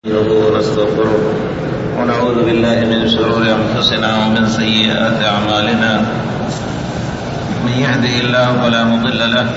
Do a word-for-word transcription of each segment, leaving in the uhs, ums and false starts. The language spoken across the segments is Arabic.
ونستغفره ونعوذ بالله من شرور أنفسنا ومن سيئات أعمالنا. من يهده الله فلا مضل له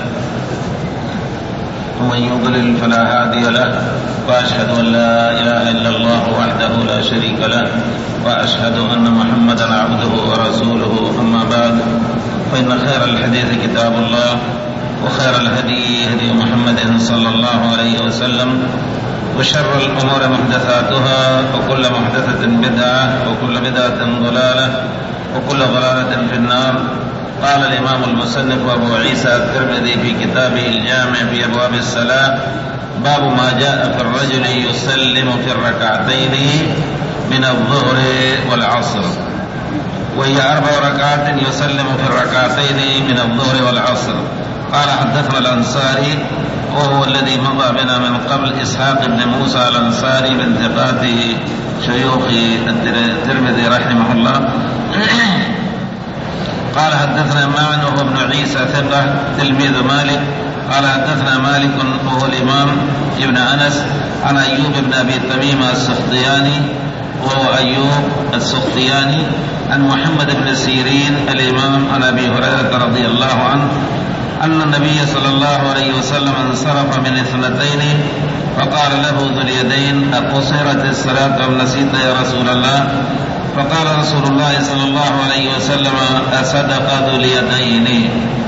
ومن يضلل فلا هادي له، وأشهد أن لا إله إلا الله وحده لا شريك له، وأشهد أن محمدا عبده ورسوله. أما بعد، فإن خير الحديث كتاب الله، وخير الهدي هدي محمد صلى الله عليه وسلم، وشر الأمور محدثاتها، وكل محدثة بدعة، وكل بدعة ضلالة، وكل ضلالة في النار. قال الإمام المصنف أبو عيسى الترمذي في كتابه الجامع في أبواب الصلاة: باب ما جاء في الرجل يسلم في الركعتين من الظهر والعصر، وهي أربع ركعات يسلم في الركعتين من الظهر والعصر. قال: حدثنا الأنصاري وهو الذي مضى بنا من قبل، إسحاق بن موسى الأنصاري من ثقات شيوخ الترمذي رحمه الله. قال: حدثنا معن وهو ابن عيسى ثقة تلميذ مالك. قال: حدثنا مالك وهو الإمام ابن أنس عن أيوب بن أبي تميم السختياني وهو أيوب السختياني عن محمد بن سيرين الإمام عن أبي هريرة رضي الله عنه أن النبي صلى الله عليه وسلم انصرف من اثنتين فقال له ذو اليدين: أقصرت الصلاة أم نسيت يا رسول الله؟ فقال رسول الله صلى الله عليه وسلم: أصدق ذو اليدين؟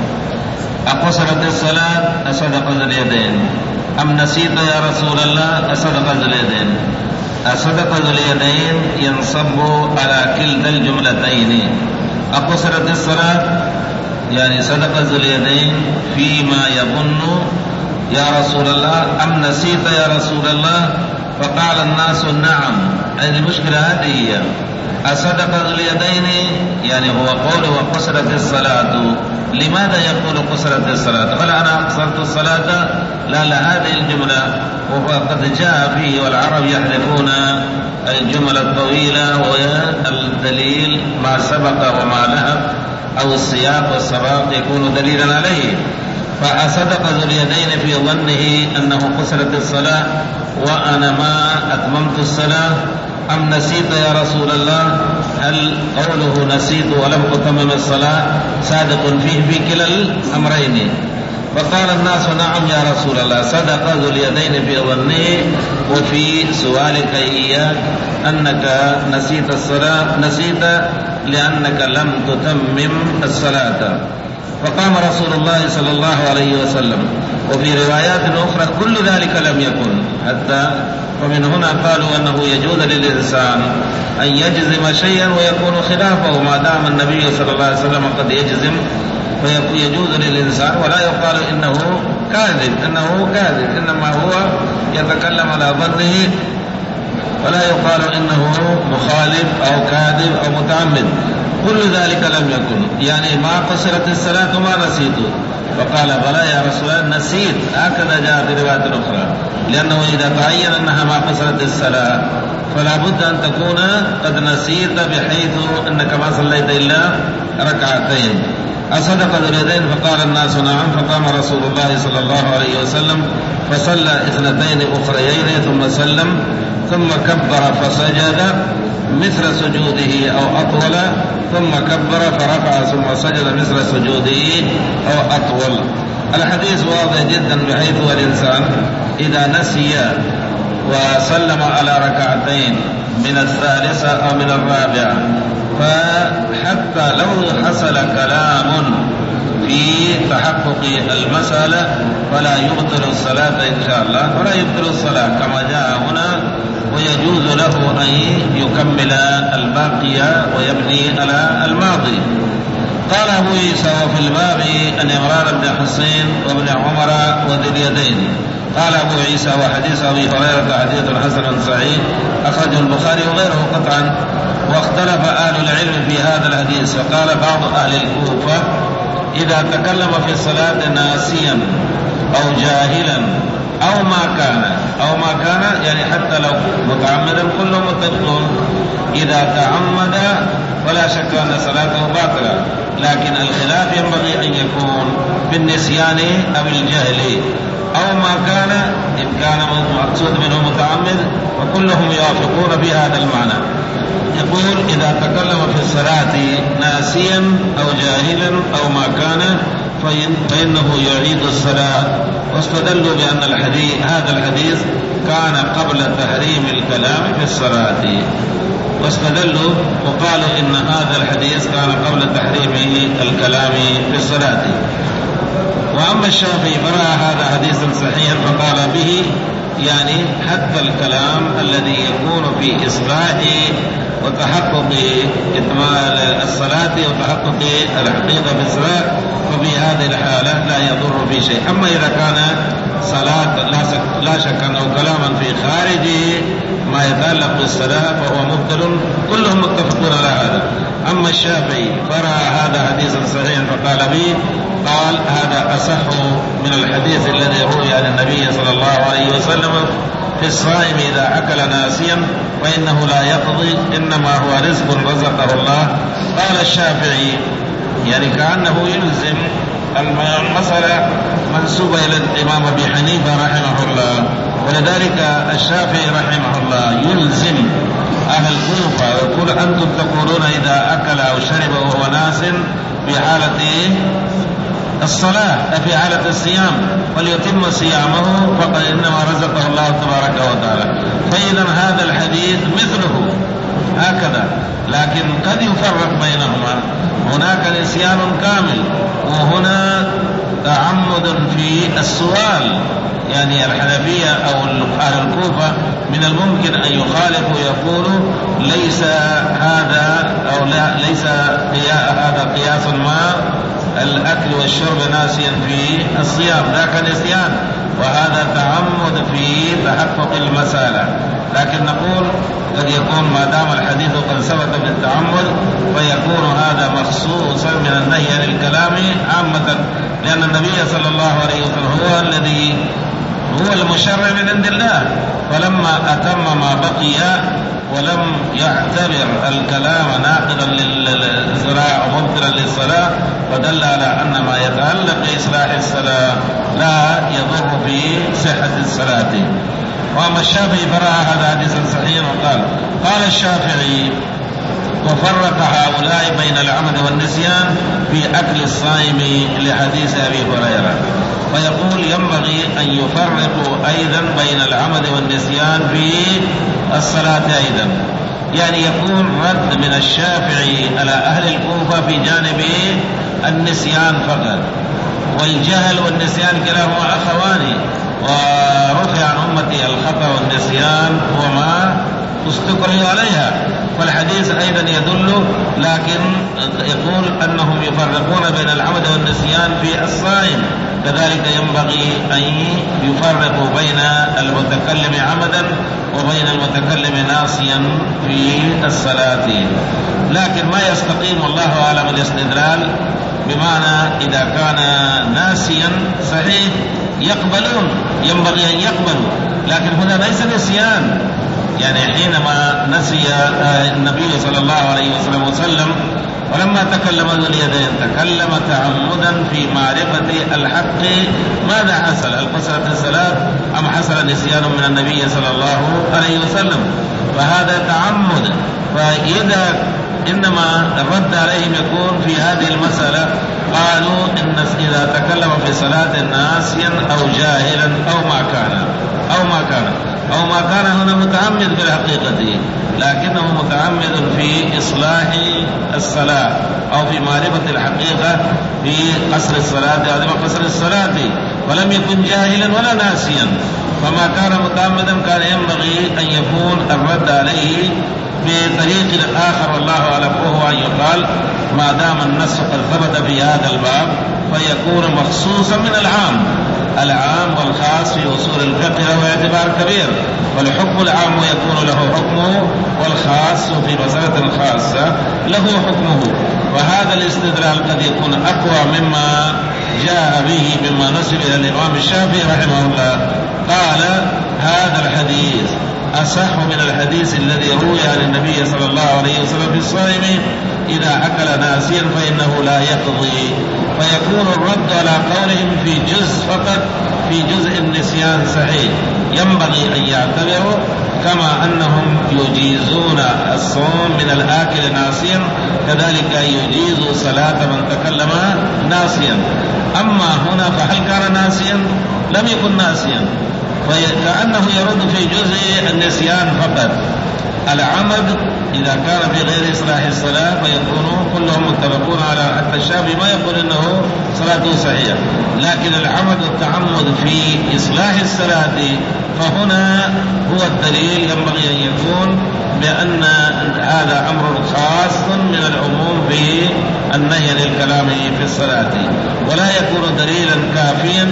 أقصرت الصلاة أصدق ذو اليدين؟ أم نسيت يا رسول الله؟ أصدق ذو اليدين؟ أصدق ذو اليدين ينصب على كلتا الجملتين. أقصرت الصلاة يعني صدق ذو اليدين فيما يظن يا رسول الله، أم نسيت يا رسول الله؟ فقال الناس: نعم. هذه المشكلة، هذه هي أصدق ذو اليدين، يعني هو قول وقصرت الصلاة. لماذا يقول قصرت الصلاة؟ قال: أنا أقصرت الصلاة؟ لا لا، هذه الجملة وقد جاء فيه، والعرب يحذفون الجمل الطويلة والدليل ما سبق وما لهب، أو السياق والسباق يكون دليلا عليه. فأصدق ذو اليدين في ظنه أنه قصرت الصلاة وأنا ما أتممت الصلاة، أم نسيت يا رسول الله؟ هل قوله نسيت ولم أتمم الصلاة صادق فيه في كلا الأمرين؟ فقال الناس: نعم يا رسول الله، صدق ذو اليدين في ظنه وفي سؤالك إياه أنك نسيت الصلاة، نسيت لأنك لم تتمم الصلاة. فقام رسول الله صلى الله عليه وسلم. وفي روايات أخرى كل ذلك لم يكن، حتى ومن هنا قالوا أنه يجوز للإنسان أن يجزم شيئا ويكون خلافه، ما دام النبي صلى الله عليه وسلم قد يجزم فيجوز للإنسان، ولا يقال إنه كاذب إنه كاذب إنما هو يتكلم على ظنه، ولا يقال إنه مخالف أو كاذب أو متعمد. كل ذلك لم يكن، يعني ما قصرت الصلاة ما نسيت. فقال: بلى يا رسول الله، نسيت. هكذا جاء في رواية أخرى، لأنه إذا تعين أنها ما قصرت الصلاة فلا بد أن تكون قد نسيت، بحيث أنك ما صليت إلا ركعتين. أصدق ذو اليدين؟ فقال الناس: نعم. فقام رسول الله صلى الله عليه وسلم فصلى اثنتين أخريين ثم سلم، ثم كبر فسجد مثل سجوده أو أطول، ثم كبر فرفع ثم سجد مثل سجوده أو أطول. الحديث واضح جدا، بحيث الإنسان إذا نسي وسلم على ركعتين من الثالثة أو من الرابعة، فحتى لو حصل كلام في تحقق المسألة فلا يبطل الصلاة إن شاء الله، ولا يبطل الصلاة كما جاء هنا، ويجوز له أن يكمل الباقي ويبني على الماضي. قال أبو عيسى: وفي الباب أن عمران بن حسين وابن عمر وذي اليدين. قال أبو عيسى: وحديث أبي هريرة حديث حسن صحيح أخرجه البخاري وغيره قطعا. واختلف أهل العلم في هذا الحديث، وقال بعض أهل الكوفة: إذا تكلم في الصلاة ناسيا أو جاهلا أو ما كان أو ما كان يعني حتى لو متعمدا كلهم متفقون. إذا تعمد فلا شك أن صلاته باطلة، لكن الخلاف ينبغي أن يكون بالنسيان أو الجهل. أو ما كان إن كان مقصود منه متعمد، وكلهم يوافقون في هذا المعنى. يقول إذا تكلم في الصلاة ناسيا أو جاهلا أو ما كان فإنه يعيد الصلاة. واستدلوا بأن الحديث هذا الحديث كان قبل تحريم الكلام في الصلاة، واستدلوا وقالوا إن هذا الحديث كان قبل تحريم الكلام في الصلاة. وأما الشافعي فرأى هذا حديثا صحيحا فقال به يعني حتى الكلام الذي يكون في إصلاح وتحقق إكمال الصلاة وتحقق الحقيقة في الصلاة، ففي هذه الحالة لا يضر في شيء. أما إذا كان صلاة لا شك أنه كلاما في خارج ما يتعلق بالصلاة فهو مبطل، كلهم متفقون على هذا. أما الشافعي فرأى هذا حديثا صحيحا فقال به، قال هذا أصح من الحديث الذي روي عن النبي صلى الله عليه وسلم في الصائم إذا أكل ناسيا فإنه لا يقضي، إنما هو رزق رزقه الله. قال الشافعي يعني كأنه يلزم المسألة منسوبة إلى الإمام أبي حنيفة رحمه الله، ولذلك الشافعي رحمه الله يلزم أهل الكوفة ويقول أنتم تقولون إذا أكل أو شرب وهو ناس في حالة الصلاة في حالة الصيام وليتم صيامه فقد إنما رزقه الله تبارك وتعالى. فإذا هذا الحديث مثله هكذا، لكن قد يفرق بينهما. هناك نسيان كامل وهنا تعمد في السؤال. يعني الحنفية أو أهل الكوفة من الممكن أن يخالفوا يقولوا ليس هذا أو لا ليس هذا قياس ما الأكل والشرب ناسيا في الصيام، ذاك نسيان وهذا تعمد في تحقق المسألة. لكن نقول قد يكون ما دام الحديث قد ثبت بالتعمد فيكون هذا مخصوصا من النهي عن الكلام عامة، لأن النبي صلى الله عليه وسلم هو الذي هو المشرع من عند الله، فلما أتم ما بقي ولم يعتبر الكلام ناقضا للزراع ومبطلا للصلاة فدل على أن ما يتعلق بإصلاح الصلاة لا يضر في صحة الصلاة. وأما الشافعي فرأى هذا حديثا صحيحا وقال قال الشافعي وفرق هؤلاء بين العمد والنسيان في أكل الصائم لحديث أبي هريرة، ويقول ينبغي أن يفرقوا أيضا بين العمد والنسيان في الصلاة أيضا. يعني يكون رد من الشافعي على أهل الكوفة في جانب النسيان فقط، والجهل والنسيان كلاهما أخوان، ورفع عن أمتي الخطأ والنسيان وما استقروا عليها. فالحديث أيضا يدل، لكن يقول أنهم يفرقون بين العمد والنسيان في الصائم، كذلك ينبغي أن يفرقوا بين المتكلم عمدا وبين المتكلم ناسيا في الصلاة. لكن ما يستقيم والله أعلم الاستدلال، بمعنى إذا كان ناسيا صحيح يقبلون، ينبغي أن يقبلوا، لكن هنا ليس نسيان. يعني حينما نسي النبي صلى الله عليه وسلم وسلم ولما تكلم ذو اليدين تكلم تعمدا في معرفة الحق، ماذا حصل؟ هل قصرت الصلاة أم حصل نسيان من النبي صلى الله عليه وسلم؟ فهذا تعمد. فإذا إنما الرد عليهم يكون في هذه المسألة، قالوا إن إذا تكلم في صلاة ناسيا أو جاهلا أو ما كان أو ما كان أو ما كان هنا متعمد في الحقيقة، لكنه متعمد في إصلاح الصلاة أو في معرفة الحقيقة في قصر الصلاة أو عدم قصر الصلاة، ولم يكن جاهلا ولا ناسيا. فما كان متعمدا كان ينبغي أن يكون الرد عليه بطريق آخر والله أعلم، وهو أن يقال ما دام النص قد ثبت في هذا الباب فيكون مخصوصا من العام. العام والخاص في أصول الفقه له اعتبار كبير، والحكم العام يكون له حكمه والخاص في مسألة خاصة له حكمه. وهذا الاستدلال قد يكون أقوى مما جاء به مما نسب إلى الإمام الشافعي رحمه الله. قال هذا الحديث أصح من الحديث الذي روي عن النبي صلى الله عليه وسلم في الصائم إذا أكل ناسيا فإنه لا يقضي، فيكون الرد على قولهم في جزء فقط، في جزء النسيان صحيح، ينبغي أن يعتبروا كما أنهم يجيزون الصوم من الآكل ناسيا كذلك يجيز صلاة من تكلم ناسيا. أما هنا فهل كان ناسيا؟ لم يكن ناسيا، فكأنه يرد في جزء النسيان فقط. العمد إذا كان في غير إصلاح الصلاة فيكونوا كلهم متفقون على، حتى الشافعي ما يقول إنه صلاته صحيحة، لكن العمد والتعمد في إصلاح الصلاة فهنا هو الدليل ينبغي أن يكون بأن هذا أمر خاص من العموم في النهي للكلام في الصلاة، ولا يكون دليلا كافيا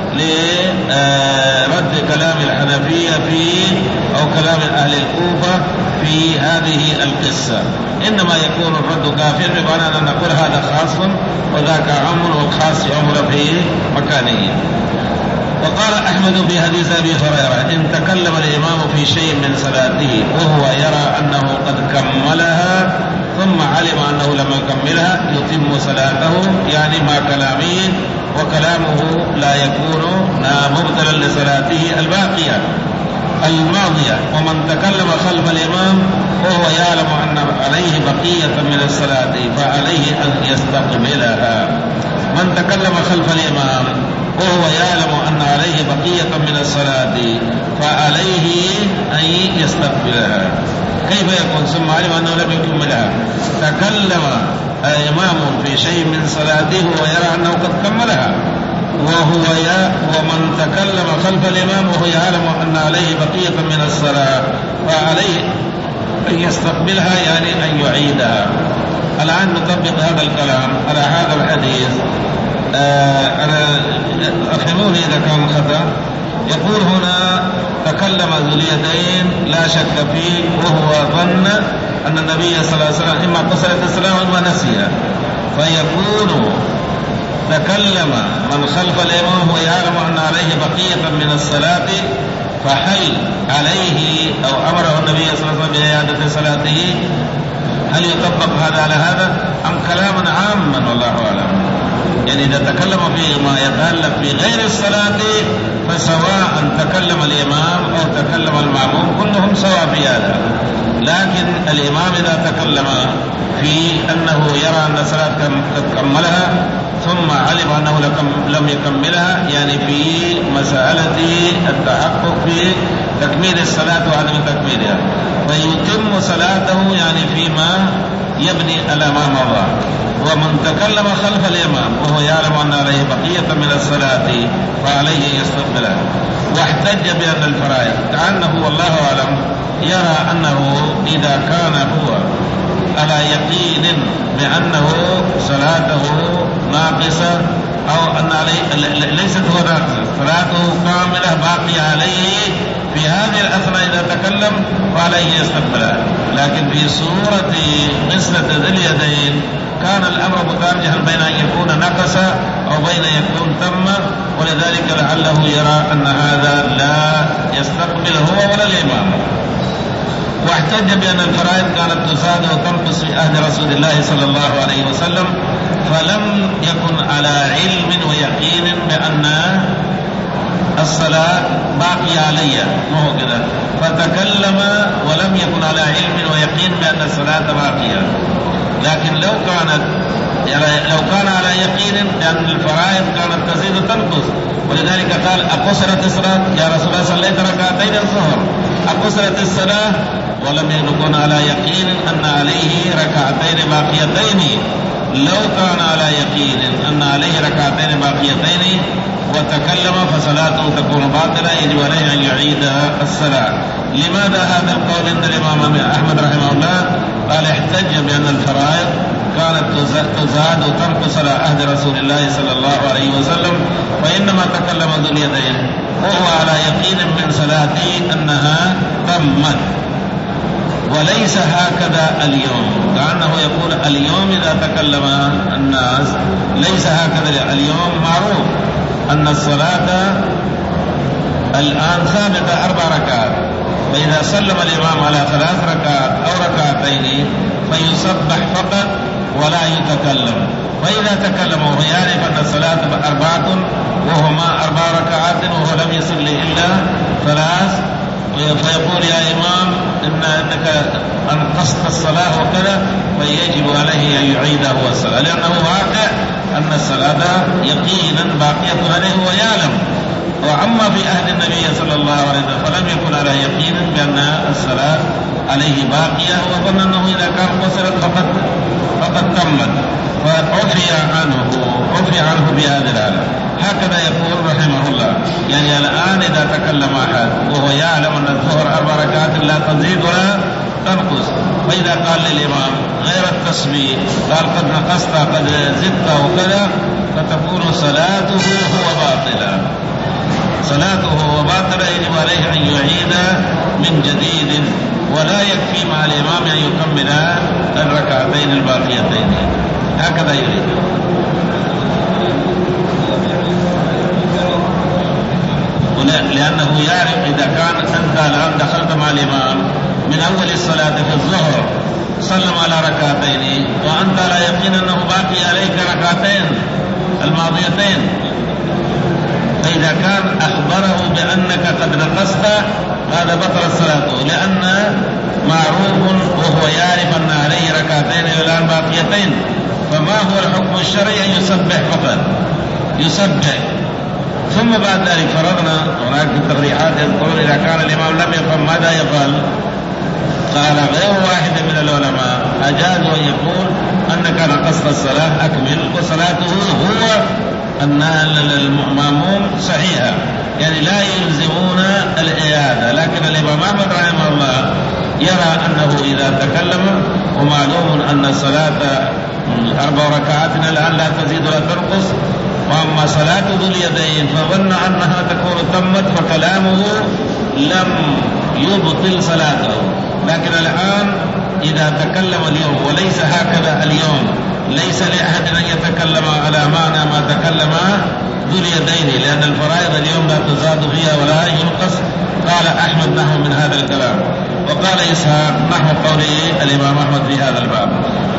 لرد كلام الحنفية في أو كلام أهل الكوفة في هذه القصة، إنما يكون الرد كافيا بمعنى أن نقول هذا خاص وذاك عام والخاص يعمل في مكانه. وقال أحمد في حديث أبي هريرة إن تكلم الإمام في شيء من صلاته وهو يرى أنه قد كملها ثم علم أنه لم يكملها يتم صلاته، يعني مع كلامه، وكلامه لا يكون مبطلا لصلاته الباقية الماضية. ومن تكلم خلف الإمام وهو يعلم أن عليه بقية من الصلاة فعليه أن يستقبلها. من تكلم خلف الإمام وهو يعلم أن عليه بقية من الصلاة فعليه أن يستقبلها. كيف يكون ثم علم أنه لم يكملها؟ تكلم الإمام في شيء من صلاته ويرى أنه قد كملها، وهو يا ومن تكلم خلف الإمام وهو يعلم أن عليه بقية من الصلاة فعليه أن يستقبلها، يعني أن يعيدها. الآن نطبق هذا الكلام على هذا الحديث. آه أنا أفهموني إذا كان خطأ. يقول هنا تكلم ذو اليدين لا شك فيه وهو ظن أن النبي صلى الله عليه وسلم إما قصرت الصلاة وإما نسيها، فيكون تكلم من خلف الإمام ويعلم أن عليه بقية من الصلاة، فهل عليه أو أمره النبي صلى الله عليه وسلم بإعادة صلاته؟ هل يطبق هذا على هذا أم كلاما عاما؟ والله أعلم. يعني إذا تكلم في ما يتعلق في غير الصلاة فسواء تكلم الإمام أو تكلم المأموم كلهم سواء في هذا، لكن الإمام إذا تكلم في أنه يرى أن الصلاة قد كملها ثم علم أنه لم يكملها، يعني في مسألة التحقق في تكميل الصلاة وعدم تكميلها، فيتم صلاته يعني فيما يبني على ما مضى. ومن تكلم خلف الإمام وهو يعلم أن عليه بقية من الصلاة فعليه يستقبلها. واحتج بأن الفرائض كأنه والله أعلم يرى أنه إذا كان هو على يقين بأنه صلاته ناقصة أو أن عليه ليست هو ناقصة، صلاته كاملة باقية عليه في هذه الأثناء إذا تكلم فعليه يستقبلها. لكن في سورة قصة ذي اليدين كان الأمر مترجحا بين أن يكون نقص أو بين أن يكون تم، ولذلك لعله يرى أن هذا لا يستقبل هو ولا الإمام. واحتج بأن الفرائض كانت تزاد وتنقص في عهد رسول الله صلى الله عليه وسلم، فلم يكن على علم ويقين بأن الصلاة باقية علي، ما هو كذا، فتكلم ولم يكن على علم ويقين بأن الصلاة باقية. لكن لو كانت يعني لو كان على يقين بأن الفرائض كانت تزيد وتنقص، ولذلك قال أقصرت الصلاة يا رسول الله صليت ركعتين الظهر، أقصرت الصلاة، ولم يكن على يقين أن عليه ركعتين باقيتين. لو كان على يقين أن عليه ركعتين باقيتين وتكلم فصلاته تكون باطلة، يجب عليه أن يعيد الصلاة. لماذا هذا القول عند الإمام أحمد رحمه الله؟ قال احتج بأن الفرائض كانت تزاد وتنقص على عهد رسول الله صلى الله عليه وسلم، فإنما تكلم ذو اليدين وهو على يقين من صلاته أنها تمت، وليس هكذا اليوم. كأنه يقول اليوم إذا تكلم الناس ليس هكذا. اليوم معروف أن الصلاة الآن ثابتة أربع ركعات، فإذا سلم الإمام على ثلاث ركعات أو ركعتين فيسبح فقط ولا يتكلم، فإذا تكلم وهو يعرف أن الصلاة أربعة وهما أربع ركعات وهو لم يصلي إلا ثلاث، فيقول يا إمام إن أنك أنقصت الصلاة وكذا، فيجب عليه أن يعيده الصلاة، لأنه واقع أن الصلاة يقينا باقية عليه ويعلم. وأما في أهل النبي صلى الله عليه وسلم فلم يكن على يقين بأن الصلاة عليه باقية، وظن أنه إذا كان قصرت فقد فقد تمت، فعفي عنه عفي عنه بهذه الحالة. هكذا يقول رحمه الله. يعني الآن إذا تكلم أحد وهو يعلم أن الظهر أربع ركعات لا تزيد ولا تنقص، فإذا قال للإمام غير التسبيح قال قد نقصت قد زدت وكذا، فتكون صلاته هو باطلة، صلاته هو باطلة، يجب عليه أن يعيد من جديد، ولا يكفي مع الإمام أن يكمل الركعتين الباقيتين. هكذا يريد. لأنه يعرف إذا كان أنت الآن دخلت مع الإمام من أول الصلاة في الظهر سلم على ركعتين وأنت لا يقين أنه باقي عليك ركعتين الماضيتين، فإذا كان أخبره بأنك قد نقصت هذا بطل صلاته، لأن معروف وهو يعرف أن عليه ركعتين الآن باقيتين. فما هو الحكم الشرعي؟ أن يسبح فقط، يسبح. ثم بعد ذلك فرضنا هناك التغريحات يذكرون إذا كان الإمام لم يفهم ماذا يفعل. قال غير واحد من العلماء أجاز أن يقول أنك نقصت الصلاة أكمل، وصلاته هو أن المأموم صحيحة، يعني لا يلزمون الإعادة. لكن الإمام أحمد رحمه الله يرى أنه إذا تكلم، ومعلوم أن الصلاة أربع ركعات الآن لا تزيد ولا تنقص، وأما صلاة ذو اليدين فظن أنها تكون تمت، فكلامه لم يبطل صلاته. لكن الآن إذا تكلم اليوم، وليس هكذا اليوم، ليس لأحد أن يتكلم على معنى ما تكلم ذو اليدين، لأن الفرائض اليوم لا تزاد فيها ولا ينقص. قال أحمد نحو من هذا الكلام، وقال إسحاق نحو قوله الإمام أحمد في هذا الباب.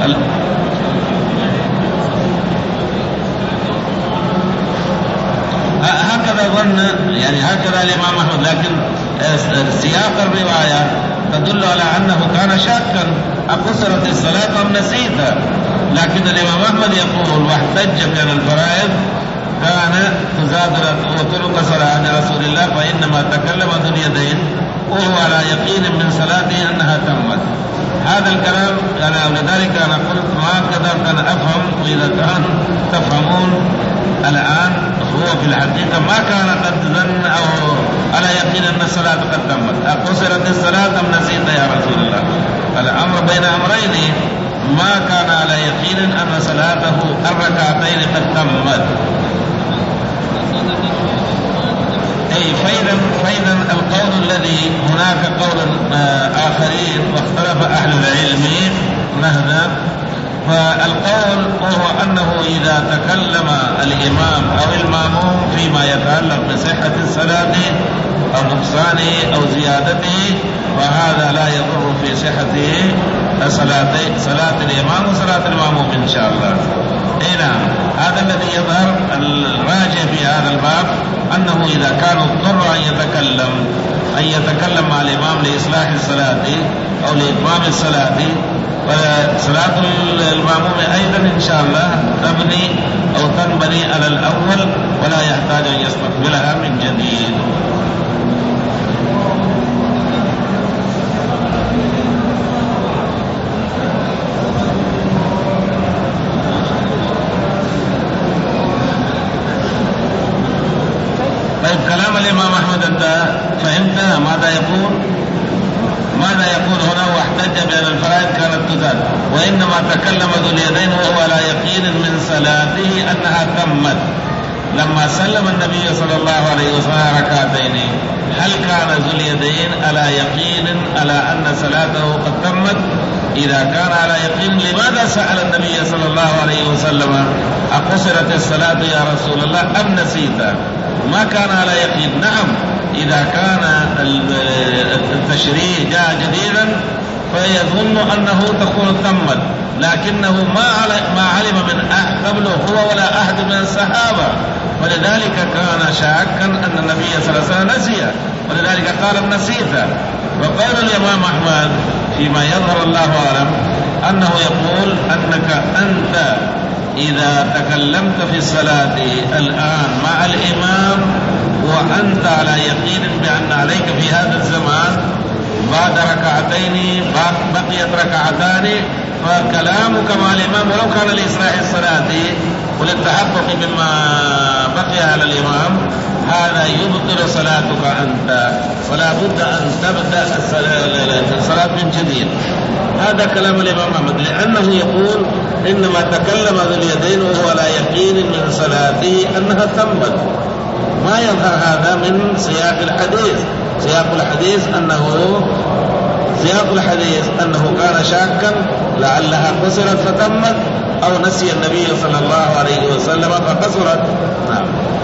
هكذا ظن، يعني هكذا الإمام أحمد. لكن سياق الرواية تدل على أنه كان شاكا أقصرت الصلاة أم نسيتها. لكن الإمام أحمد يقول واحتج بأن الفرائض كان تزاد وتنقص عن رسول الله، فإنما تكلم ذو اليدين وهو على يقين من صلاته أنها تمت. هذا الكلام أنا ولذلك أنا قلت ما قدرت أن أفهم، وإذا كان تفهمون الآن هو في الحقيقة ما كان قد ظن أو على يقين أن الصلاة قد تمت. أقصرت الصلاة أم نسيت يا رسول الله؟ الأمر بين أمرين، ما كان على يقين أن صلاته الركعتين قد تمت. أي فإذا فإذا القول الذي هناك قول آخرين واختلف أهل العلم مهذا، فالقول هو أنه إذا تكلم الإمام أو المأموم فيما يتعلق بصحة الصلاة أو نقصانه أو زيادته، فهذا لا يضر في صحته صلاة الإمام وصلاة المأموم إن شاء الله. إيه نعم، هذا الذي يظهر الراجع في هذا الباب، أنه إذا كان اضطر أن يتكلم أن يتكلم مع الإمام لإصلاح الصلاة أو لإتمام الصلاة، فصلاة المأموم أيضا إن شاء الله تبني أو تنبني على الأول، ولا يحتاج أن يستقبلها من جديد. طيب كلام الإمام أحمد أنت فهمت ماذا يقول؟ ماذا يقول هنا؟ واحتج بأن الفرائض كانت تزاد، وإنما تكلم ذو اليدين وهو على يقين من صلاته أنها تمت. لما سلم النبي صلى الله عليه وسلم ركعتين، هل كان ذو اليدين على يقين على أن صلاته قد تمت؟ إذا كان على يقين لماذا سأل النبي صلى الله عليه وسلم أقصرت الصلاة يا رسول الله أم نسيت؟ ما كان على يقين. نعم، إذا كان التشريع جاء جديدا فيظن أنه تكون تمت، لكنه ما ما علم من أحد قبله هو ولا أحد من الصحابة، ولذلك كان شاكا أن النبي صلى الله عليه وسلم نسي، ولذلك قال نسيت. وقال الإمام أحمد فيما يظهر الله أعلم أنه يقول أنك أنت إذا تكلمت في الصلاة الآن مع الإمام وأنت على يقين بأن عليك في هذا الزمان بعد ركعتين بقيت ركعتان، فكلامك مع الإمام ولو كان لإصلاح الصلاة وللتحقق مما بقي على الإمام هذا يبطل صلاتك أنت، ولا بد أن تبدأ الصلاة من جديد. هذا كلام الإمام أحمد، لأنه يقول إنما تكلم ذو اليدين وهو على يقين من صلاته أنها تمت. ما يظهر هذا من سياق الحديث. سياق الحديث أنه سياق الحديث أنه كان شاكا لعلها قصرت فتمت، أو نسي النبي صلى الله عليه وسلم فقصرت. نعم.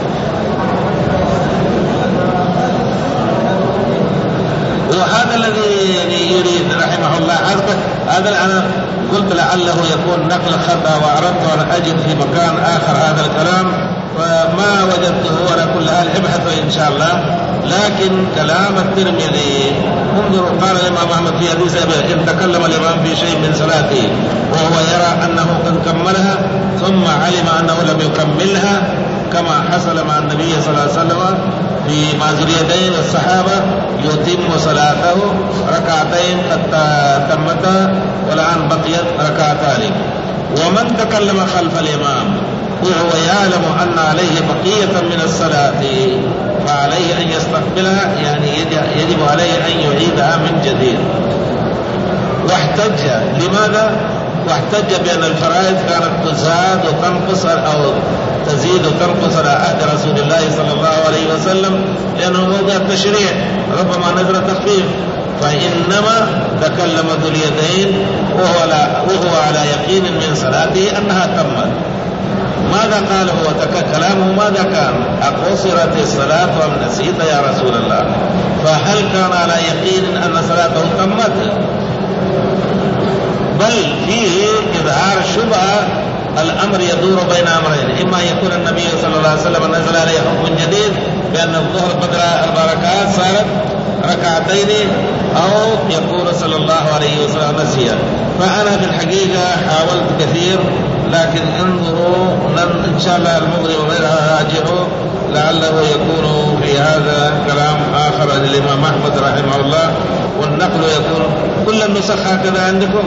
وهذا الذي يريد رحمه الله. هذا أنا قلت لعله يكون نقل خطأ، وأردت أن أجد في مكان آخر هذا الكلام وما وجدته، ولا كل حال ابحثوا إن شاء الله. لكن كلام الترمذي انظروا، قال الإمام أحمد في حديث أبي إن تكلم الإمام في شيء من صلاته وهو يرى أنه قد كملها ثم علم أنه لم يكملها، كما حصل مع النبي صلى الله عليه وسلم في مع ذو اليدين والصحابة، يتم صلاته ركعتين قد تمتا والآن بقيت ركعتان. ومن تكلم خلف الإمام وهو يعلم أن عليه بقية من الصلاة فعليه أن يستقبلها، يعني يجب عليه أن يعيدها من جديد. واحتج لماذا؟ واحتج بأن الفرائض كانت تزاد وتنقص أو تزيد وتنقص على عهد رسول الله صلى الله عليه وسلم، لأنه موضع التشريع ربما نزل تخفيف، فإنما تكلم ذو اليدين وهو, وهو على يقين من صلاته أنها تمت. ماذا قال هو كلامه ماذا كان؟ أقصرت الصلاة أم نسيت يا رسول الله؟ فهل كان على يقين أن صلاته تمت؟ بل فيه إظهار الشبهة. الأمر يدور بين أمرين، إما يكون النبي صلى الله عليه وسلم نزل عليه حكم جديد بأن الظهر بدل أربع ركعات صارت ركعتين، أو يقول صلى الله عليه وسلم نسيا. فأنا في الحقيقة حاولت كثير، لكن انظروا إن شاء الله المغرب وغيرها راجعوا لعله يكون في هذا كلام آخر للإمام أحمد رحمه الله، والنقل يكون كل النسخ هكذا عندكم.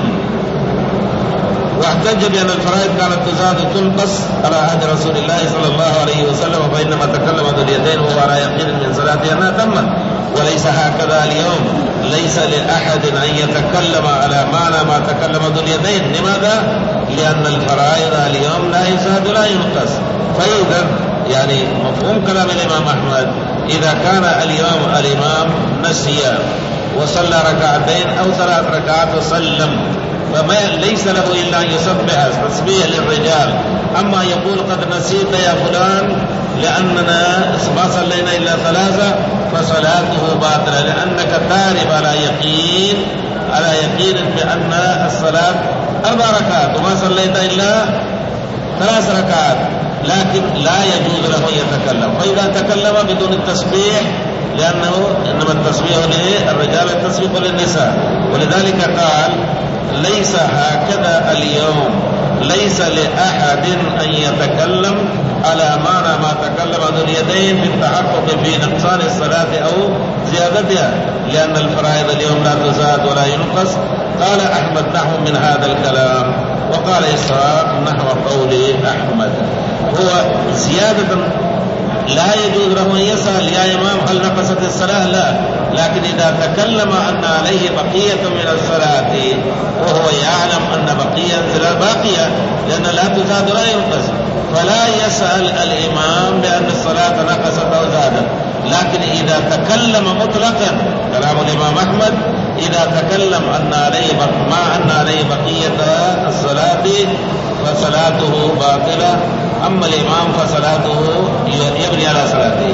واحتج بأن الفرائض كانت تزاد وتنقص على عهد رسول الله صلى الله عليه وسلم، فإنما تكلم ذو اليدين وهو على يقين من صلاته أنها تمت. وليس هكذا اليوم، ليس لأحد أن يتكلم على معنى ما تكلم ذو اليدين. لماذا؟ لأن الفرائض اليوم لا يزاد ولا ينقص. فإذا يعني مفهوم كلام الإمام أحمد، إذا كان اليوم الإمام نسي وصلى ركعتين أو ثلاث ركعات وسلم، فما ليس له إلا أن يسبح تسبيح للرجال. أما يقول قد نسيت يا فلان لأننا ما صلينا إلا ثلاثة فصلاته باطلة، لأنك تارب على يقين على يقين بأن الصلاة أربع ركعات وما صليت إلا ثلاث ركعات، لكن لا يجوز له يتكلم. فإذا تكلم بدون التسبيح، لأنه إنما التسبيح للرجال التسبيح للنساء، ولذلك قال ليس هكذا اليوم، ليس لأحد أن يتكلم على معنى ما تكلم ذو اليدين في التحقق في نقصان الصلاة أو زيادتها، لأن الفرائض اليوم لا تزاد ولا ينقص. قال أحمد نحو من هذا الكلام، وقال إسحاق نحو قول أحمد. هو زيادة لا يجوز له أن يسأل يا إمام هل نقصت الصلاة؟ لا، لكن إذا تكلم أن عليه بقية من الصلاة وهو يعلم أن بقية باقية لأن لا تزاد ولا ينقص، فلا يسأل الإمام بأن الصلاة نقصت أو زادت. لكن إذا تكلم مطلقا كلام الإمام أحمد، إذا تكلم أن عليه ما أن عليه بقية الصلاة فصلاته باطلة، أما الإمام فصلاته يبني على صلاته.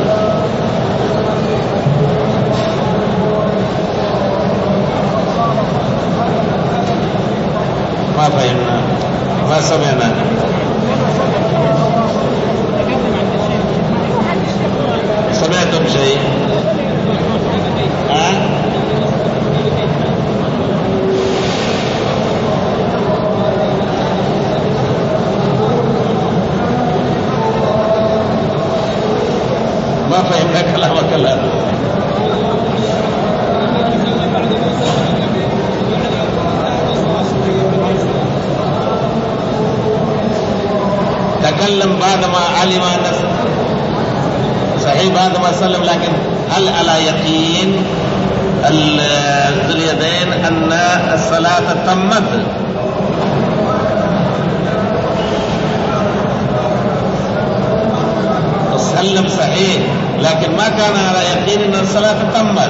ما فهمنا ما سمعنا. سمعتم شيء؟ ها؟ ما فهمنا كلامك الآن. تكلم بعدما علم أن صحيح بعدما سلم، لكن هل على يقين ذو اليدين أن الصلاة تمت؟ سلم صحيح لكن ما كان على يقين أن الصلاة تمت.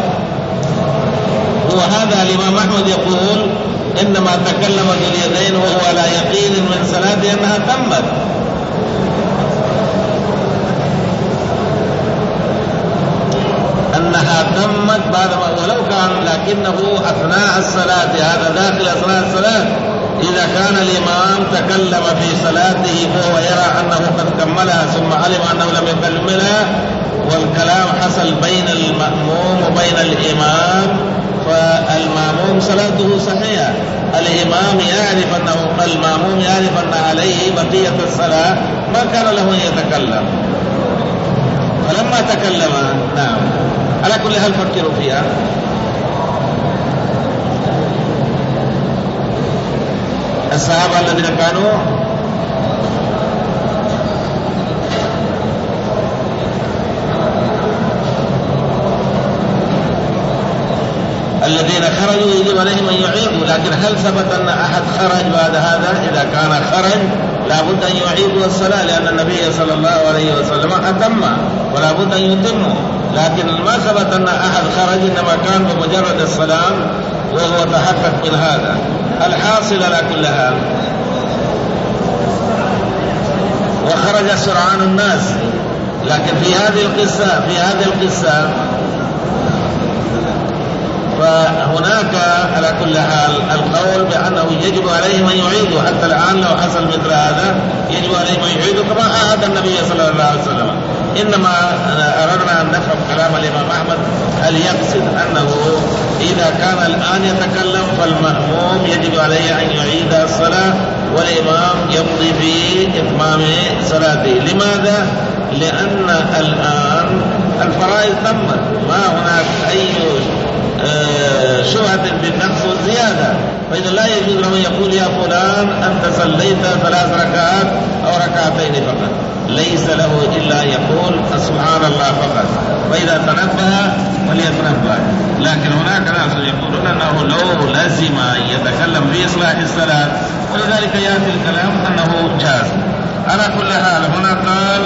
وهذا الإمام أحمد يقول إنما تكلم ذو اليدين وهو على يقين من صلاته أنها تمت. أنها تمت بعدما ولو كان، لكنه أثناء الصلاة، هذا داخل أثناء الصلاة. إذا كان الإمام تكلم في صلاته وهو يرى أنه قد كملها ثم علم أنه لم يكملها والكلام حصل بين المأموم وبين الإمام، فالمأموم صلاته صحيحة. الإمام يعرف أنه المأموم يعرف أن عليه بقية الصلاة، ما كان له أن يتكلم. فلما تكلم، نعم، على كل حال فكروا فيها. الصحابة الذين كانوا الذين خرجوا يجب عليهم أن يعيدوا، لكن هل ثبت أن أحد خرج بعد هذا؟ إذا كان خرج لابد أن يعيدوا الصلاة، لأن النبي صلى الله عليه وسلم أتم ولا بد أن يتموا. لكن ما ثبت أن أحد خرج، إنما كان بمجرد السلام وهو تحقق من هذا. الحاصل على كل حال وخرج سرعان الناس. لكن في هذه القصة في هذه القصة فهناك على كل حال القول بأنه يجب عليهم أن يعيدوا. حتى الآن لو حصل مثل هذا يجب عليهم أن يعيدوا كما عهد النبي صلى الله عليه وسلم. إنما أردنا أن نفهم كلام الإمام أحمد، هل يقصد أنه إذا كان الآن يتكلم فالمأموم يجب عليه أن يعيد الصلاة والإمام يمضي في إتمام صلاته. لماذا؟ لأن الآن الفرائض تمت، ما هناك أي شبهة بالنقص والزيادة. فإذا لا يجوز له يقول يا فلان أنت صليت ثلاث ركعات أو ركعتين فقط، ليس له إلا يقول سبحان الله فقط. فإذا تنبه فليتنبه. لكن هناك ناس يقولون أنه لو لازم يتكلم في إصلاح الصلاة، ولذلك يأتي الكلام أنه جاز. على كل حال هنا قال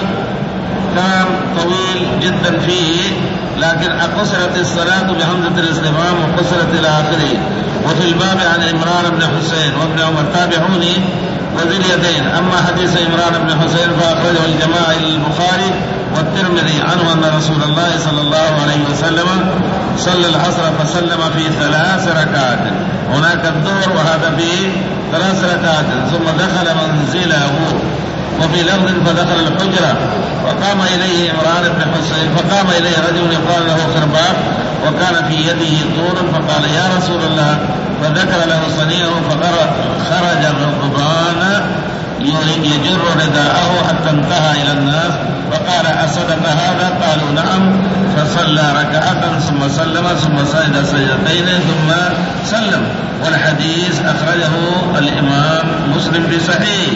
كان طويل جدا فيه، لكن قصرت الصلاة بهمزة الاستفهام وقصرت إلى آخره. وفي الباب عن عمران بن حسين وابن عمر تابعوني وذي اليدين. أما حديث عمران بن حسين فأخرجه الجماعة إلى البخاري والترمذي عنه أن رسول الله صلى الله عليه وسلم صلى العصر فسلم في ثلاث ركعات. هناك الظهر وهذا في ثلاث ركعات. ثم دخل منزله، وفي لفظ فدخل الحجرة وقام إليه عمران بن حسين، فقام إليه رجل يقال له خرباق وكان في يده طول، فقال يا رسول الله، فذكر له صنيعه، فخرج الرهبان يجر رداءه حتى انتهى إلى الناس، فقال أصدق هذا؟ قالوا نعم. فصلى ركعة ثم سلم ثم سجد سجدتين ثم سلم. والحديث أخرجه الإمام مسلم في صحيح.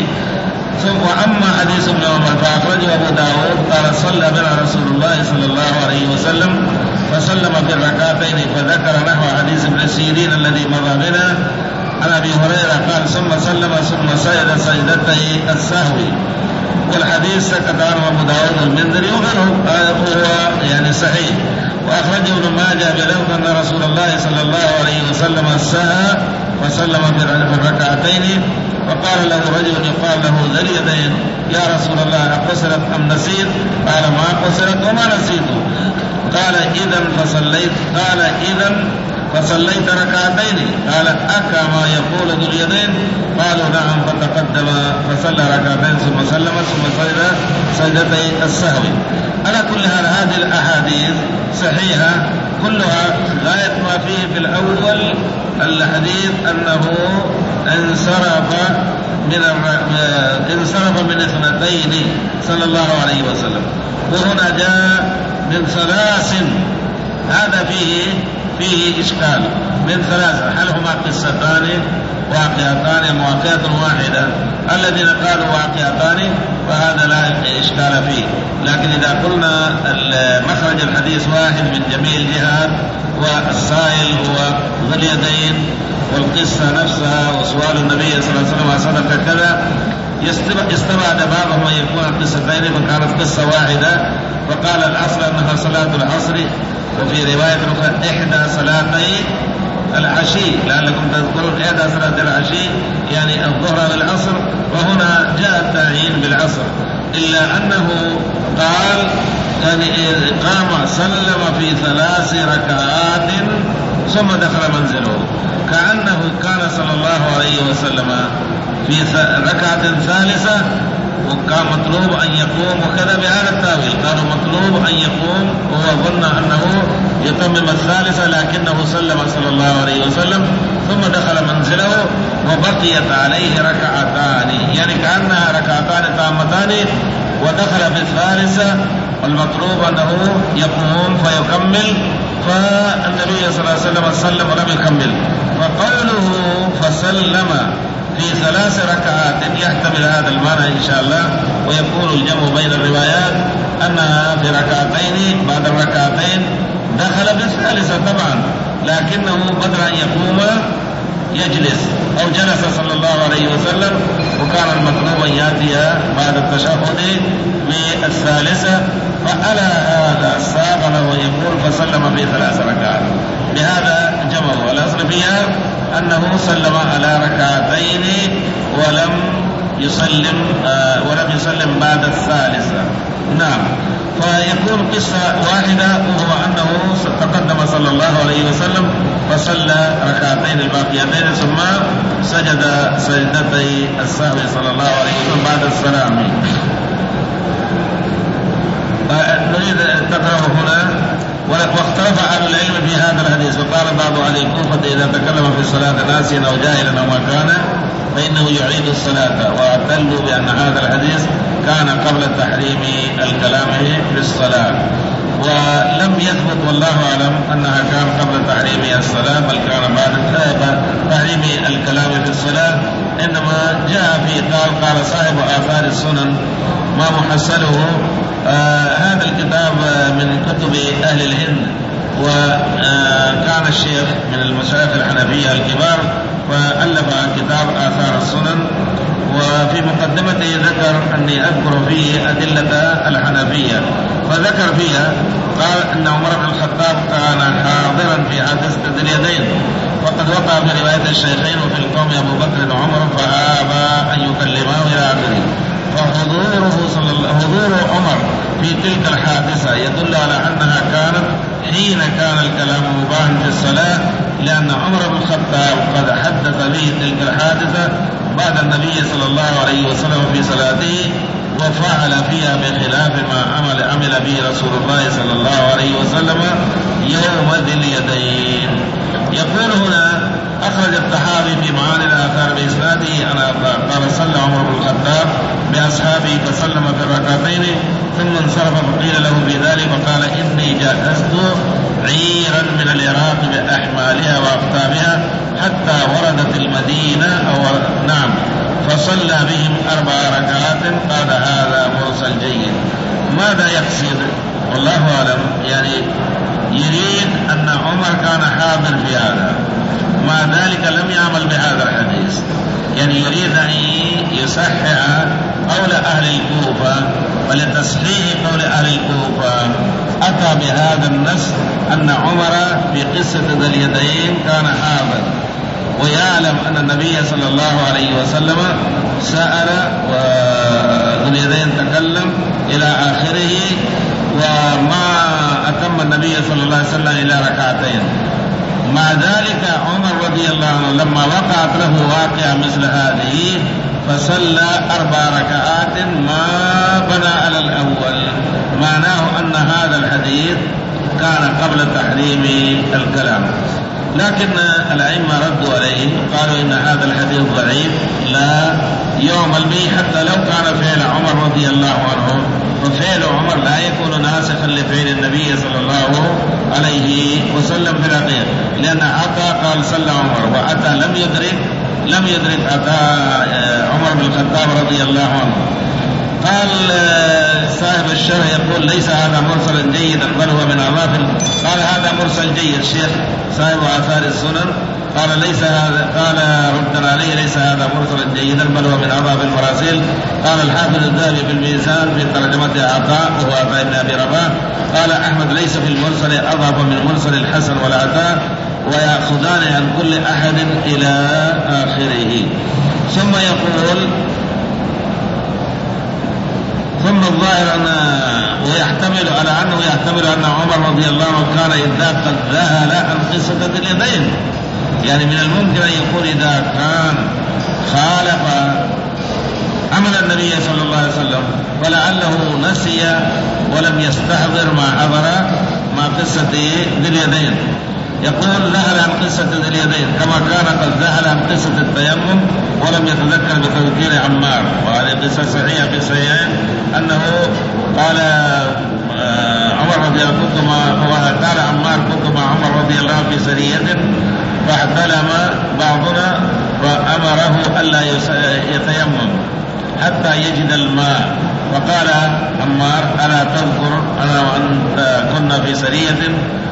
وأما حديث ابن عمر فأخرجه أبو داود قال صلى بنا رسول الله صلى الله عليه وسلم فسلم في الركعتين، فذكر نحو حديث ابن سيرين الذي مر بنا عن أبي هريرة قال ثم سلم ثم سجد سجدتي السهو. والحديث سكت عنه أبو داود المنذري وغيره، هو يعني صحيح. وأخرجه ابن ماجه بلفظ أن رسول الله صلى الله عليه وسلم سهى وسلم في الركعتين، فقال له رجل يقال له ذا اليدين يا رسول الله أقصرت أم نسيت؟ قال ما قصرت وما نسيت. قال إذن فصليت قال إذن فصليت ركعتين؟ قال أكما يقول ذو اليدين؟ قالوا نعم. فتقدم فصلى ركعتين ثم سلم ثم سجد سجدتي السهو. على كل حال هذه الأحاديث صحيحة كلها. غاية ما فيه في الأول الحديث أنه انصرف من انصرف من اثنتين صلى الله عليه وسلم، وهنا جاء من ثلاث. هذا فيه فيه إشكال. من ثلاثة، هل هما قصتان واقعتان مواقعة واحدة؟ الذين قالوا واقعتان فهذا لا إشكال فيه، لكن إذا قلنا مخرج الحديث واحد من جميع الجهات والسائل هو ذو اليدين والقصة نفسها وسؤال النبي صلى الله عليه وسلم صدق كذا، استبعد بعضهم أن يكون قصتين فكانت قصة واحدة، فقال الأصل أنها صلاة العصر، وفي رواية أخرى إحدى صلاتي العشي، لعلكم تذكرون إحدى صلاة العشي يعني الظهر والعصر، وهنا جاء التعيين بالعصر، إلا أنه قال يعني قام سلم في ثلاث ركعات ثم دخل منزله، كأنه كان صلى الله عليه وسلم في ركعة ثالثة وكان مطلوب أن يقوم، وكذا بهذا التاويل قالوا مطلوب أن يقوم، وهو ظن أنه يتمم الثالثة لكنه سلم صلى الله عليه وسلم ثم دخل منزله وبقيت عليه ركعتان، يعني كأنها ركعتان تامتان، ودخل في الثالثة والمطلوب أنه يقوم فيكمل، فالنبي صلى الله عليه وسلم سلم ولم يكمل. فقوله فسلم في ثلاث ركعات يحتمل هذا المعنى إن شاء الله، ويكون الجمع بين الروايات أنها في ركعتين، بعد الركعتين دخل بالثالثة طبعا، لكنه بدل أن يقوم يجلس أو جلس صلى الله عليه وسلم، وكان المطلوب أن يأتي بعد التشهد بالثالثة، فعلى هذا الساق له يقول فسلم في ثلاث ركعات، بهذا جمعه. والأصل فيها أنه سلم على ركعتين ولم يسلم آه ولم يسلم بعد الثالثة. نعم. فيكون قصة واحدة، وهو أنه تقدم صلى الله عليه وسلم فصلى ركعتين الباقيتين ثم سجد سجدتي السهو صلى الله عليه وسلم بعد السلام. نريد تقرأ هنا. واختلف أهل العلم في هذا الحديث، وقال بعض أهل الكوفة إذا تكلم في الصلاة ناسيا أو جاهلا أو ما كان فإنه يعيد الصلاة، واعتلوا بأن هذا الحديث كان قبل تحريم الكلام في الصلاة، ولم يثبت والله أعلم أنها كان قبل تحريم الصلاة، بل كان بعد تحريم الكلام في الصلاة. إنما جاء في قال قال صاحب آثار السنن ما محصله آه هذا الكتاب من كتب أهل الهند، وكان الشيخ من المشايخ الحنفية الكبار فألف كتاب آثار السنن، وفي مقدمته ذكر أني أذكر فيه أدلة الحنفية، فذكر فيها قال أن عمر بن الخطاب كان حاضرا في حادثة ذي اليدين، وقد وقع في رواية الشيخين وفي القوم أبو بكر وعمر فأبى أن يكلمه إلى آخره. فحضوره صلى الله حضور عمر في تلك الحادثة يدل على أنها كانت حين كان الكلام مباحا في الصلاة، لأن عمر بن الخطاب قد حدث به تلك الحادثة بعد النبي صلى الله عليه وسلم في صلاته، وفعل فيها بخلاف ما عمل عمل به رسول الله صلى الله عليه وسلم يوم ذي اليدين. يقول هنا أخرج الطحاوي في معاني الآثار بإسناده أنا قال صلى عمر بن الخطاب بأصحابه فسلم في الركعتين ثم انصرف فقيل له في ذلك فقال إني جهزت عيرا من العراق بأحمالها وأقطابها حتى وردت المدينة أو نعم فصلى بهم أربع ركعات. قال هذا مرسل جيد. ماذا يقصد؟ والله أعلم، يعني يريد أن عمر كان حاضر في هذا، مع ذلك لم يعمل بهذا الحديث، يعني يريد أن يصحح قول أهل الكوفة، ولتصحيح قول أهل الكوفة أتى بهذا النص أن عمر في قصة ذي اليدين كان حاضر، ويعلم أن النبي صلى الله عليه وسلم سأل وذو اليدين تكلم إلى آخره، وما أتم النبي صلى الله عليه وسلم إلى ركعتين. مع ذلك عمر رضي الله عنه لما وقعت له واقعة مثل هذه فصلى أربع ركعات ما بنى على الأول، معناه أن هذا الحديث كان قبل تحريم الكلام. لكن الأئمة ردوا عليه قالوا إن هذا الحديث ضعيف لا يعمل به حتى لو كان فعل عمر رضي الله عنه، وفعل عمر لا يكون ناسخا لفعل النبي صلى الله عليه وسلم في الحقيقة، لأن عطاء قال صلى عمر وعطاء لم يدرك لم يدرك عطاء عمر بن الخطاب رضي الله عنه. قال صاحب الشرح يقول ليس هذا مرسلا جيدا بل هو من أضاف. قال هذا مرسل جيد. الشيخ صاحب آثار السنن قال ليس هذا، قال ردا عليه ليس هذا مرسلا جيدا بل هو من أضاف المراسيل. قال الحافظ الذهبي في الميزان في ترجمة عطاء وهو عطاء بن أبي رباح قال أحمد ليس في المرسل أضاف من مرسل الحسن والعطاء ويأخذان عن كل أحد إلى آخره. ثم يقول ثم الظاهر أن ويحتمل على أنه يحتمل أن عمر رضي الله عنه كان إذا قد ذهل عن قصة اليدين، يعني من الممكن أن يكون إذا كان خالف عمل النبي صلى الله عليه وسلم ولعله نسي ولم يستحضر ما حضر مع قصة ذي اليدين، يقول ذهل عن قصة ذي اليدين كما كان قد ذهل عن قصة التيمم ولم يتذكر بتذكير عمار. وهذه قصة صحيحة في صحيحين أنه قال عمر رضي الله عنه قال عمار كنت مع عمر رضي الله عنه في سرية فاحتلم بعضنا وأمره ألا يتيمم حتى يجد الماء، فقال عمار ألا تذكر أنا وأنت كنا في سرية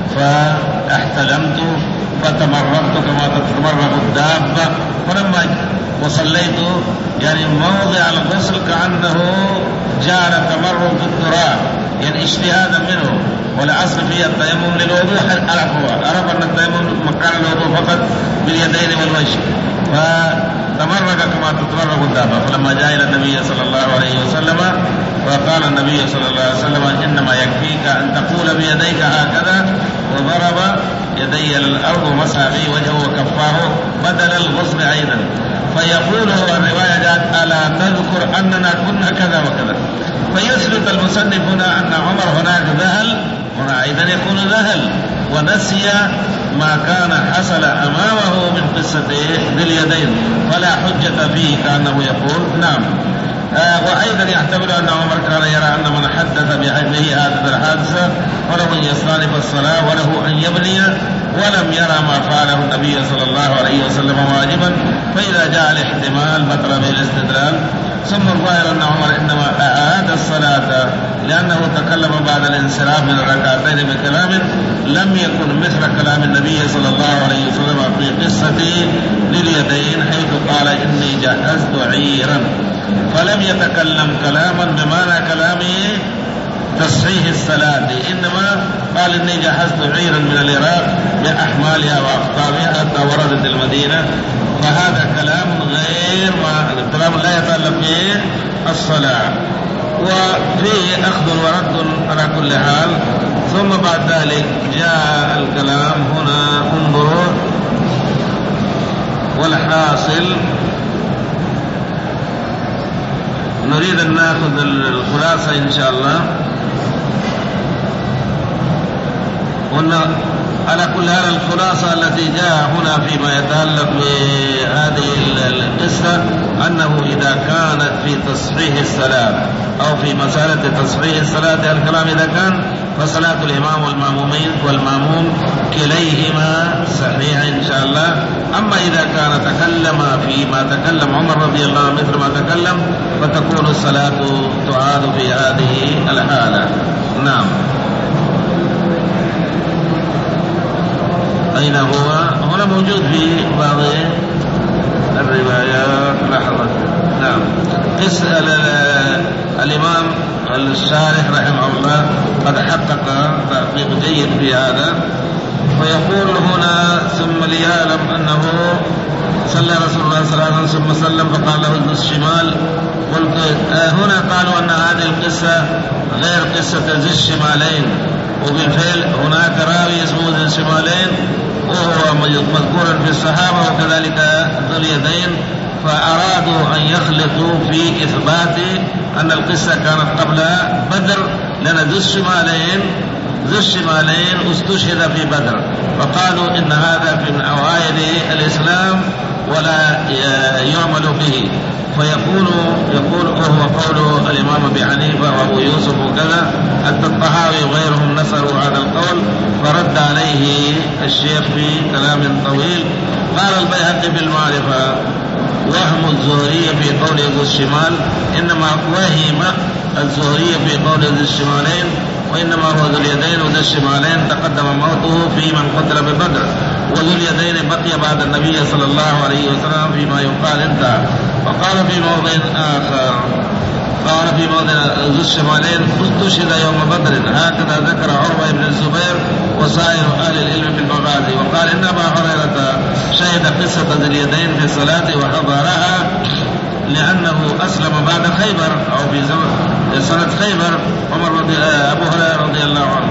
فاحتلمت فتمرغت كما تتمرغ الدابة، فلما وصليت يعني موضع الغسل كأنه جعل تمرغ في التراب، يعني اجتهادا منه، والأصل فيه التيمم للوضوء عرفه عرف أن التيمم مكان الوضوء فقط باليدين والوجه، فتمرغ كما تتمرغ الدابة. فلما جاء إلى النبي صلى الله عليه وسلم فقال النبي صلى الله عليه وسلم إنما يكفيك أن تقول بيديك هكذا، وضرب يدي للأرض ومسح به وجهه وكفاه بدل الغسل أيضا. فيقول هو الرواية جاءت ألا تذكر أننا كنا كذا وكذا، فيثبت المصنف هنا أن عمر هناك ذهل، هنا أيضا يكون ذهل ونسي ما كان حصل أمامه من قصة ذي اليدين، فلا حجة فيه كأنه يقول نعم. آه وأيضا يحتمل أن عمر كان يرى أن من حدث به هذه الحادثة وله أن يستانف الصلاة وله أن يبني، ولم يرى ما فعله النبي صلى الله عليه وسلم واجبا، فإذا جاء الاحتمال بطل به الاستدلال. ثم الظاهر أن عمر إنما أعاد الصلاة لأنه تكلم بعد الانصراف من الركعتين بكلام لم يكن مثل كلام النبي صلى الله عليه وسلم في قصة ذي اليدين، حيث قال إني جهزت عيرا، فلم يتكلم كلاما بمعنى كلامه تصحيح الصلاة، إنما قال إني جهزت عيرا من العراق بأحمالها وأقطابها حتى وردت المدينة، فهذا كلام غير ما كلام لا يتعلق به الصلاة، وفيه أخذ ورد على كل حال. ثم بعد ذلك جاء الكلام هنا انظروا، والحاصل نريد أن نأخذ الخلاصة إن شاء الله. قلنا على كل هذا الخلاصة التي جاء هنا فيما يتعلق بهذه القصة أنه إذا كانت في تصحيح الصلاة أو في مسألة تصحيح الصلاة الكلام إذا كان فصلاة الإمام والمأمومين والمأموم كليهما صحيح إن شاء الله. أما إذا كان تكلم فيما تكلم عمر رضي الله عنه مثل ما تكلم فتكون الصلاة تعاد في هذه الحالة. نعم. أين هو؟ هنا موجود في بعض الروايات. لحظة. نعم. قصة الإمام الشارح رحمه الله قد حقق تحقيق جيد في هذا، ويقول هنا ثم ليعلم أنه صلى رسول الله صلى الله عليه وسلم ثم سلم فقال له ذو الشمال. قلت هنا قالوا أن هذه القصة غير قصة ذي الشمالين، وبالفعل هناك راوي اسمه ذي الشمالين وهو مذكورا في الصحابة وكذلك ذو اليدين، فأرادوا أن يخلطوا في إثبات أن القصة كانت قبل بدر، لأن ذو الشمالين ذو الشمالين استشهد في بدر، فقالوا إن هذا في أوائل الإسلام ولا يعمل به. فيقول يقول وهو قول الإمام أبي حنيفة وأبو يوسف وكذا، حتى الطحاوي وغيرهم نصروا هذا القول، فرد عليه الشيخ في كلام طويل. قال البيهقي بالمعرفة: وهم الزهري في قول ذو الشمال، إنما وهم الزهري في قول ذو الشمالين، وإنما هو ذو اليدين وذو الشمالين تقدم موته في من قتل ببدر، وذو اليدين بقي بعد النبي صلى الله عليه وسلم فيما يقال انتهى. وقال في موضع آخر، قال في موضع ذو الشمالين: استشهد يوم بدر، هكذا ذكر عروة بن الزبير وسائر أهل العلم في المغازي. وقال إن أبا هريرة شهد قصة ذي اليدين في الصلاة وحضرها لأنه أسلم بعد خيبر أو في سنة خيبر، عمر رضي أبو هريرة رضي الله عنه،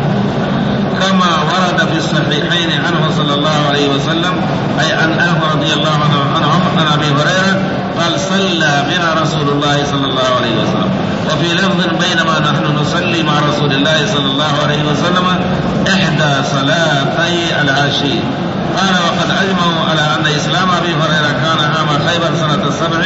كما ورد في الصحيحين عنه صلى الله عليه وسلم، أي عن أنه رضي الله عنه عن أبي هريرة قال: صلى بنا رسول الله صلى الله عليه وسلم. وفي لفظ: بينما نحن نصلي مع رسول الله صلى الله عليه وسلم إحدى صلاتي العشي. قال: وقد أجمعوا على أن إسلام أبي هريرة كان عام خيبر سنة السبع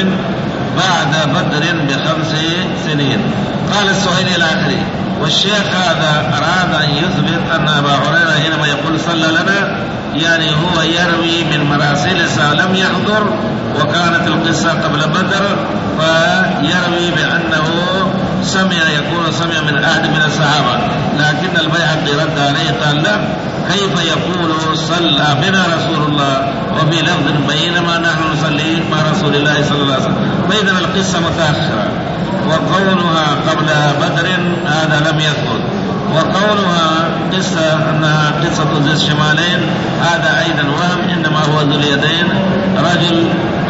بعد بدر بخمس سنين. قال السهيلي الآخري: والشيخ هذا أراد أن يثبت أن أبا هريرة حينما يقول صلى لنا يعني هو يروي من مراسيل لم يحضر وكانت القصة قبل بدر، فيروي بأنه سمع يكون سمع من أحد من الصحابة. لكن البيهقي رد عليه قال: لا، كيف يقول صلى بنا رسول الله وفي لفظ بينما نحن نصلي مع رسول الله صلى الله عليه وسلم؟ بينما القصة متأخرة، وقولها قبل بدر هذا لم يثبت، وقولها قصة أنها قصة ذي الشمالين هذا أيضا وهم، إنما هو ذو اليدين رجل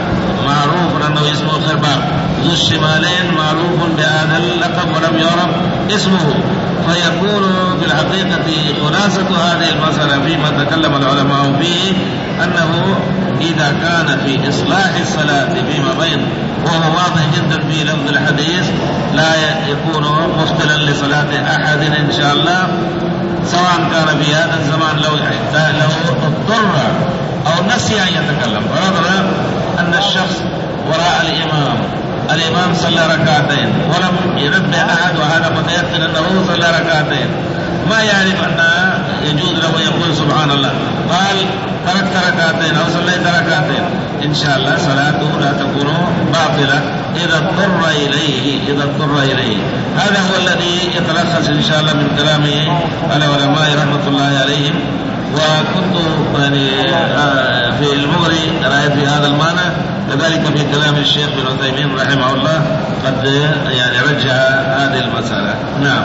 معروف أنه اسمه خرباب، ذو الشمالين معروف بهذا اللقب ولم يعرف اسمه. فيكون في الحقيقة خلاصة هذه المسألة فيما تكلم العلماء فيه أنه إذا كان في إصلاح الصلاة فيما بين، وهو واضح جدا في لفظ الحديث، لا يكون مختلا لصلاة أحد إن شاء الله، سواء كان في هذا الزمان لو لو اضطر أو نسي أن يتكلم. فرضنا أن الشخص وراء الإمام، الإمام صلى ركعتين ولم ينبه أحد وهذا متيقن أنه صلى ركعتين، ما يعرف أن يجوز له يقول سبحان الله، قال تركت ركعتين أو صليت ركعتين، إن شاء الله صلاته لا تكون باطلة إذا اضطر إليه إذا اضطر إليه. هذا هو الذي يتلخص إن شاء الله من كلام العلماء رحمة الله عليهم. وكنت يعني في المغري رأيت في هذا المعنى، كذلك في كلام الشيخ بن عثيمين رحمه الله قد يعني رجع هذه المسألة. نعم.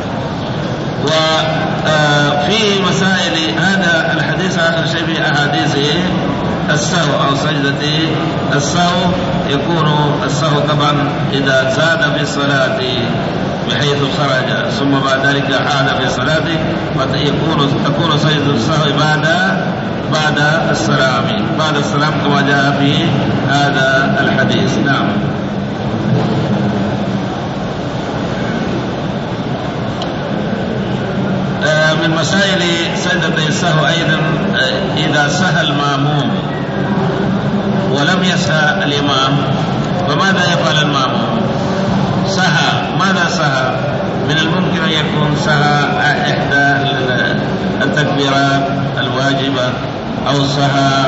وفي مسائل هذا الحديث آخر شيء في أحاديثه السهو أو سجدة السهو، يكون السهو طبعا إذا زاد في الصلاة بحيث خرج ثم بعد ذلك عاد في صلاته، يكون تكون سجدة السهو بعد بعد السلام بعد السلام كما جاء في هذا الحديث. نعم. من مسائل سجدة السهو أيضا إذا سهى المأموم ولم يسهى الإمام، فماذا يفعل المأموم؟ سهى، ماذا سهى؟ من الممكن أن يكون سهى إحدى التكبيرات الواجبة، أو سهى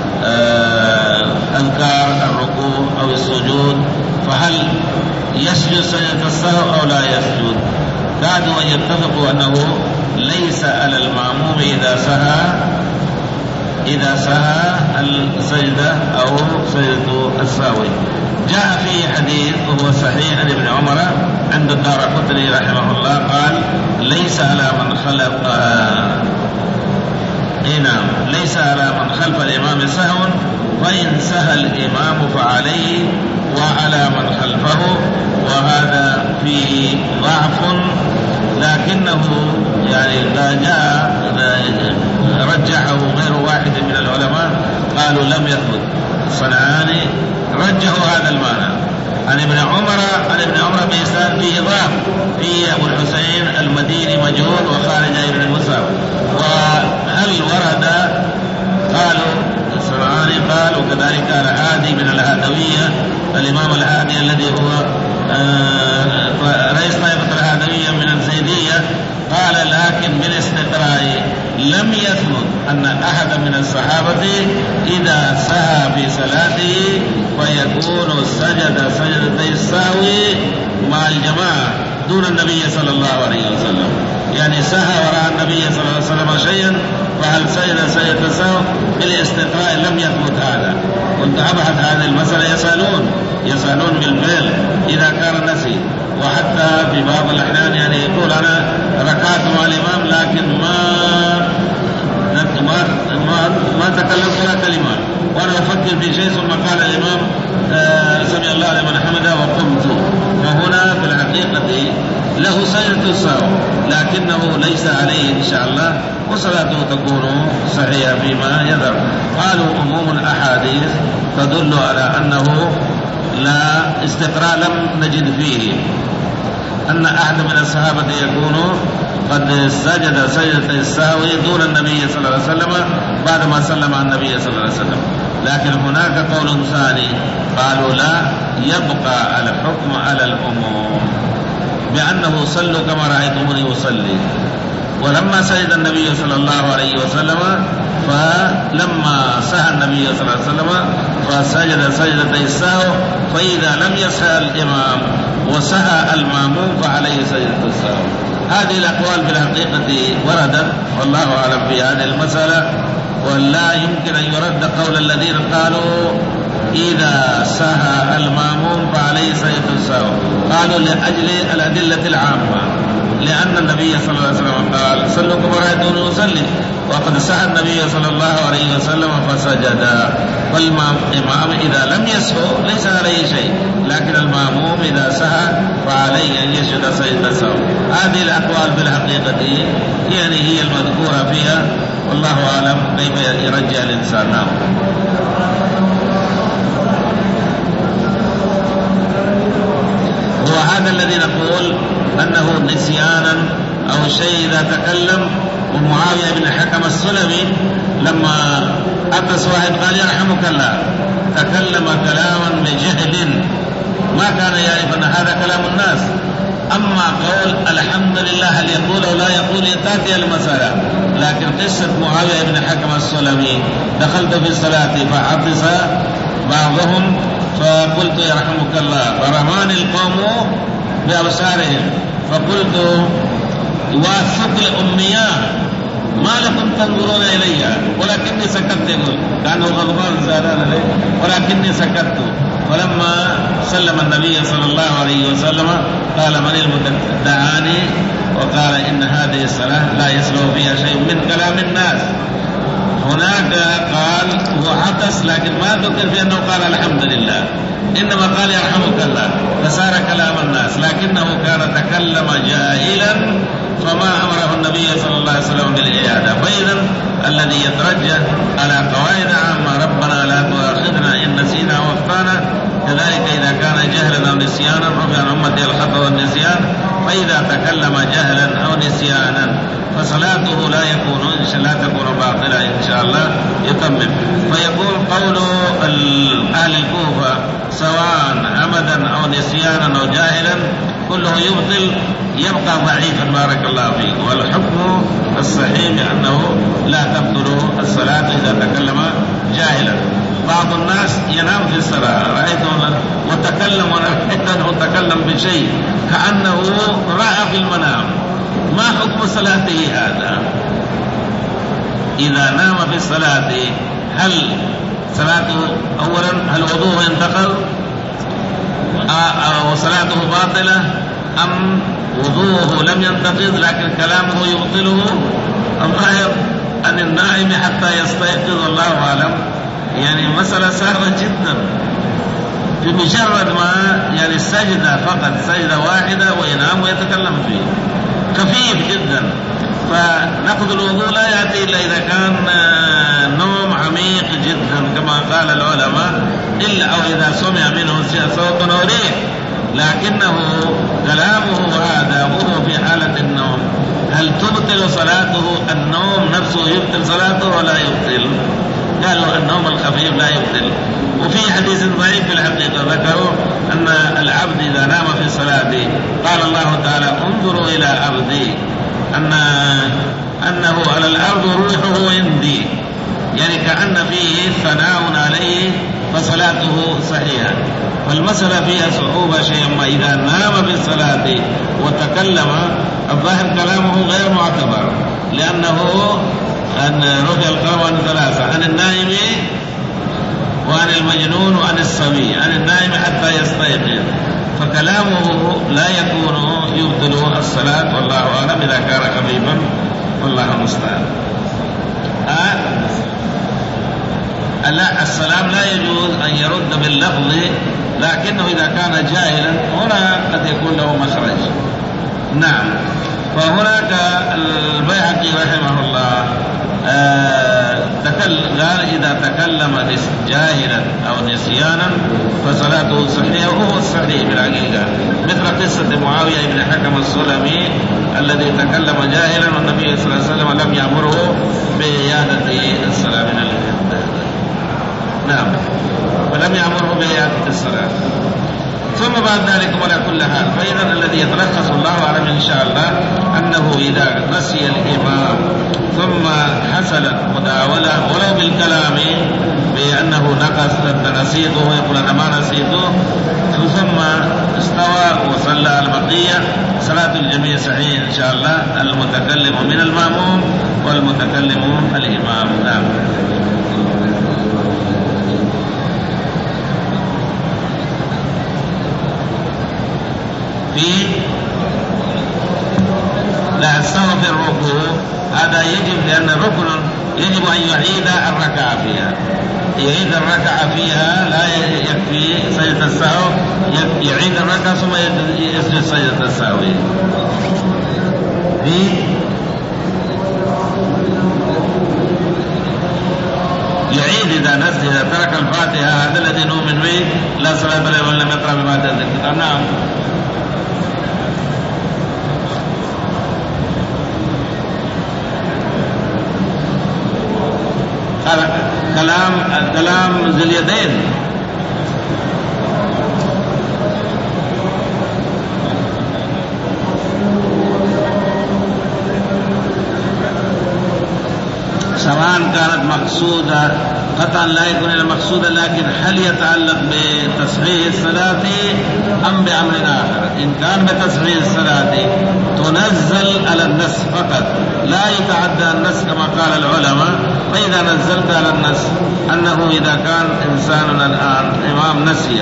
أذكار الركوع أو السجود، فهل يسجد سجدة السهو أو لا يسجد؟ كادوا أن يتفقوا أنه ليس على المأموم إذا سهى إذا سهى السجدة أو سجدة السهو. جاء فيه حديث وهو صحيح عن ابن عمر عند الدارقطني رحمه الله قال: ليس على من خلف إيه نعم ليس على من خلف الإمام سهو، فإن سهى الإمام فعليه وعلى من خلفه. وهذا فيه ضعف، لكنه يعني لا جاء رجحه غير واحد من العلماء قالوا لم يثبت. الصنعاني رجحوا هذا المعنى عن ابن عمر عن ابن عمر بإسناد فيه ضعف، في أبو الحسين المديني مجهول وخارج ابن المصعب. وهل ورد؟ قالوا الصنعاني قال وكذلك الهادي من الهادوية، الإمام الهادي الذي هو رئيس طائفة الهادوية من الزيدية، قال لكن بالاستقراء لم يثبت أن أحد من الصحابة إذا سهى في صلاته فيكون سجد سجدتي السهو مع الجماعة دون النبي صلى الله عليه وسلم. يعني سهى وراء النبي صلى الله عليه وسلم شيئا فهل سجد سجدة السهو؟ بالاستقراء لم يثبت هذا. كنت أبحث هذه المسألة، يسألون يسألون بالفعل إذا كان نسي. وحتى في بعض الأحيان يعني يقول أنا ركعت مع الإمام لكن ما ما ما, ما تكلمت ولا كلمة وأنا أفكر في شيء ثم قال الإمام آه سمع الله لمن حمده وقمت. فهنا في الحقيقة له سجدة السهو لكنه ليس عليه إن شاء الله وصلاته تكون صحيحة فيما يذهب. قالوا عموم الأحاديث تدل على أنه لا استقراء لم نجد فيه أن أحد من الصحابة يكون قد سجد سجدة السهو دون النبي صلى الله عليه وسلم بعد ما سلم عن النبي صلى الله عليه وسلم. لكن هناك قول ثاني قالوا لا، يبقى الحكم على العموم بأنه صلوا كما رأيتموني أصلي. ولما سجد النبي صلى الله عليه وسلم فلما سهى النبي صلى الله عليه وسلم فسجد سجدتي السهو، فإذا لم يسهى الإمام وسهى المأموم فعليه سجدة السهو. هذه الأقوال في الحقيقة وردت والله أعلم في هذه المسألة، ولا يمكن أن يرد قول الذين قالوا إذا سهى المأموم فعليه سجدة السهو. قالوا لأجل الأدلة العامة، لأن النبي صلى الله عليه وسلم قال صلوا كما رأيتموني أصلي، وقد سهى النبي صلى الله عليه وسلم فسجد. والإمام إذا لم يسهو ليس عليه شيء، لكن المأموم إذا سهى فعليه أن يسجد سجدة السهو. هذه الأقوال بالحقيقة يعني هي المذكورة فيها، والله أعلم كيف يرجع الإنسان. نعم. وهذا الذي نقول أنه نسيانا أو شيء إذا تكلم. ومعاوية بن الحكم السلمي لما أبس واحد قال يرحمك الله تكلم كلاما بجهل ما كان يعرف أن هذا كلام الناس. أما قول الحمد لله هل يقول أو لا يقول تأتي المسألة. لكن قصة معاوية بن الحكم السلمي دخلت في الصلاة فعطس بعضهم فقلت يرحمك الله فرماني القوم بأبصارهم فقلت وثقل أمياء ما لكم تنظرون إلي ولكني سكت. يقول كانوا غضبان زعلان عليه ولكني سكت. ولما سلم النبي صلى الله عليه وسلم قال من المدعاني وقال إن هذه الصلاة لا يسلو فيها شيء من كلام الناس. هناك قال هو عطس لكن ما ذكر في أنه قال الحمد لله، إنما قال يرحمك الله فصار كلام الناس، لكنه كان تكلم جاهلا فما أمره النبي صلى الله عليه وسلم بالإعادة. فإذا الذي يترجح على قواعد عامة ربنا لا تؤاخذنا إن نسينا واخطأنا، كذلك إذا كان جهلا أو نسيانا رفع عن أمتي الخطأ والنسيان. فإذا تكلم جهلا أو نسيانا فصلاته لا يكون لا تكون باطلة إن شاء الله يتمم. فيقول قول أهل الكوفة سواء عمدا أو نسيانا أو جاهلا كله يبطل يبقى ضعيفا بارك الله فيك. والحكم الصحيح بأنه لا تبطل الصلاة إذا تكلم جاهلا. بعض الناس ينام في الصلاة رأيته وتكلم ونحن تكلم بشيء كأنه رأى في المنام. ما حكم صلاته هذا؟ إذا نام في الصلاة هل صلاته أولا هل وضوءه ينتقل أو صلاته باطلة أم وضوءه لم ينتقض لكن كلامه يبطله أم غير أن النائم حتى يستيقظ الله أعلم. يعني مسألة سهلة جدا، في مجرد ما يعني السجدة فقط سجدة واحدة وينام ويتكلم فيه خفيف جدا. فنقض الوضوء لا يأتي إلا إذا كان نوم عميق جدا كما قال العلماء، إلا أو إذا سمع منه صوت أو ريح، لكنه كلامه هذا وهو في حالة النوم، هل تبطل صلاته؟ النوم نفسه يبطل صلاته ولا يبطل؟ قالوا النوم الخفيف لا يبطل. وفي حديث ضعيف في الحقيقة ذكروا أن العبد إذا نام في صلاته قال الله تعالى انظروا إلى عبدي أن أنه على الأرض روحه عندي، يعني كأن فيه ثناء عليه فصلاته صحيحة. والمسألة فيها صعوبة شيئا ما، إذا نام في الصلاة وتكلم الظاهر كلامه غير معتبر، لأنه أن رفع القلم عن ثلاثة: عن النائم وعن المجنون وعن الصبي، عن النائم حتى يستيقظ، فكلامه لا يكون يبطل الصلاة والله أعلم إذا كان خفيفا والله المستعان. آه لا، السلام لا يجوز أن يرد باللفظ، لكنه إذا كان جاهلا هنا قد يكون له مخرج. نعم. فهناك البيهقي رحمه الله آه قال إذا تكلم جاهلا أو نسيانا فصلاته صحيحة، وهو الصحيح بالحقيقة، مثل قصة معاوية بن حكم السلمي الذي تكلم جاهلا والنبي صلى الله عليه وسلم لم يأمره بإعادة الصلاة من الإحداث. نعم، ولم يأمره بإعادة الصلاة. ثم بعد ذلك ولا كل حال، فإذا الذي يتلخص الله أعلم إن شاء الله أنه إذا نسي الإمام ثم حصلت مداولة ولو بالكلام بأنه نقص أنت نسيته ويقول أنا ما نسيته، ثم استوى وصلى البقية، صلاة الجميع صحيح إن شاء الله، المتكلم من المأموم والمتكلم الإمام. نعم. في لا السهو في الركوع هذا يجب، لأن الركن يجب أن يعيد الركعة فيها، يعيد الركعة فيها، لا يكفي سجدة السهو، يعيد الركعة ثم يسجد سجدة السهو. في يعيد إذا نسي إذا ترك الفاتحة، هذا الذي نؤمن به لا صلاة له ولا لم يقرأ بفاتحة الكتاب. نعم. كلام كلام ذي اليدين سواء كانت مقصودة قطعا لا يكون المقصودة، لكن هل يتعلق بتصحيح الصلاة أم بأمر آخر؟ إن كان بتصحيح الصلاة تنزل على النص فقط، لا يتعدى النص كما قال العلماء. فإذا نزلت على النص أنه إذا كان إنسان الآن إمام نسي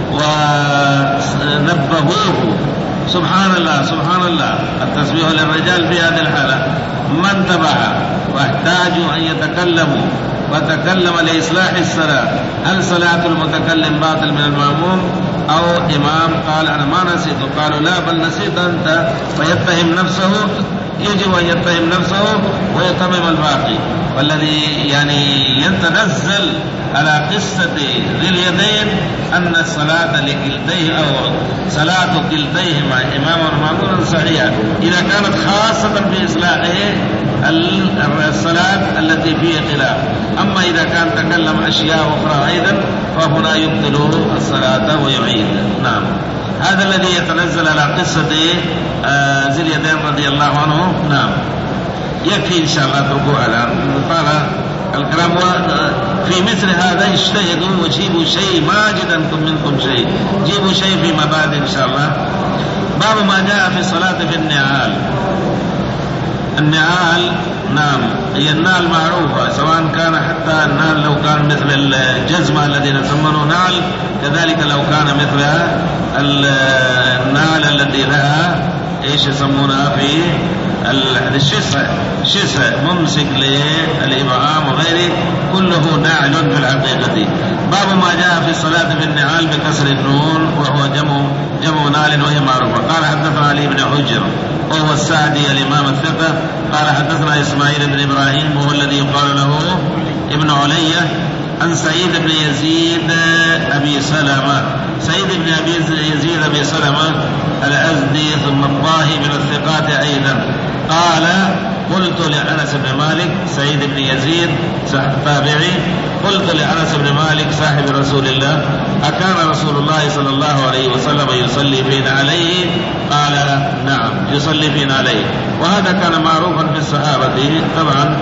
ونبهوه سبحان الله سبحان الله، التسبيح للرجال في هذه الحالة، ما انتبه واحتاجوا أن يتكلموا وتكلم لإصلاح الصلاة، هل صلاة المتكلم باطل من المأموم أو إمام قال أنا ما نسيت؟ قالوا لا بل نسيت أنت، فيتهم نفسه، يجب أن يتهم نفسه ويتمم الباقي. والذي يعني يتنزل على قصة ذي اليدين أن الصلاة لكلتيه أو صلاة كلتيهما إمام ومأموم صحيحة إذا كانت خاصة بإصلاحه الصلاة التي فيها خلاف. أما إذا كان تكلم أشياء أخرى أيضا فهنا يبطل الصلاة ويعيد. نعم. هذا الذي يتنزل على قصة ذي اليدين رضي الله عنه. نعم. يكفي إن شاء الله تركوها الآن، قال الكلام في مثل هذا اجتهدوا وجيبوا شيء، ما جدنكم منكم شيء، جيبوا شيء في مبادئ إن شاء الله. باب ما جاء في الصلاة في النعال. النعال نعم هي النعل معروفة، سواء كان حتى النعل لو كان مثل الجزمة الذين يسمونه نعل، كذلك لو كان مثل النعل الذي لها ايش يسمونها في الشسع شسع ممسك للإبهام وغيره كله ناعل في الحقيقة. باب ما جاء في الصلاة بالنعال بكسر النون وهو جمع جمع نال وهي معروفة. قال حدثنا علي بن حجر وهو السعدي الإمام الثقة قال حدثنا إسماعيل بن إبراهيم وهو الذي يقال له ابن علية عن سعيد بن يزيد أبي سلمة سعيد بن أبي يزيد أبي سلمة الأزدي ثم الطاهي من الثقات أيضا قال قلت لأنس بن مالك سعيد بن يزيد تابعي قلت لأنس بن مالك صاحب رسول الله أكان رسول الله صلى الله عليه وسلم يصلي فينا عليه؟ قال نعم يصلي فينا عليه. وهذا كان معروفا في الصحابة طبعا،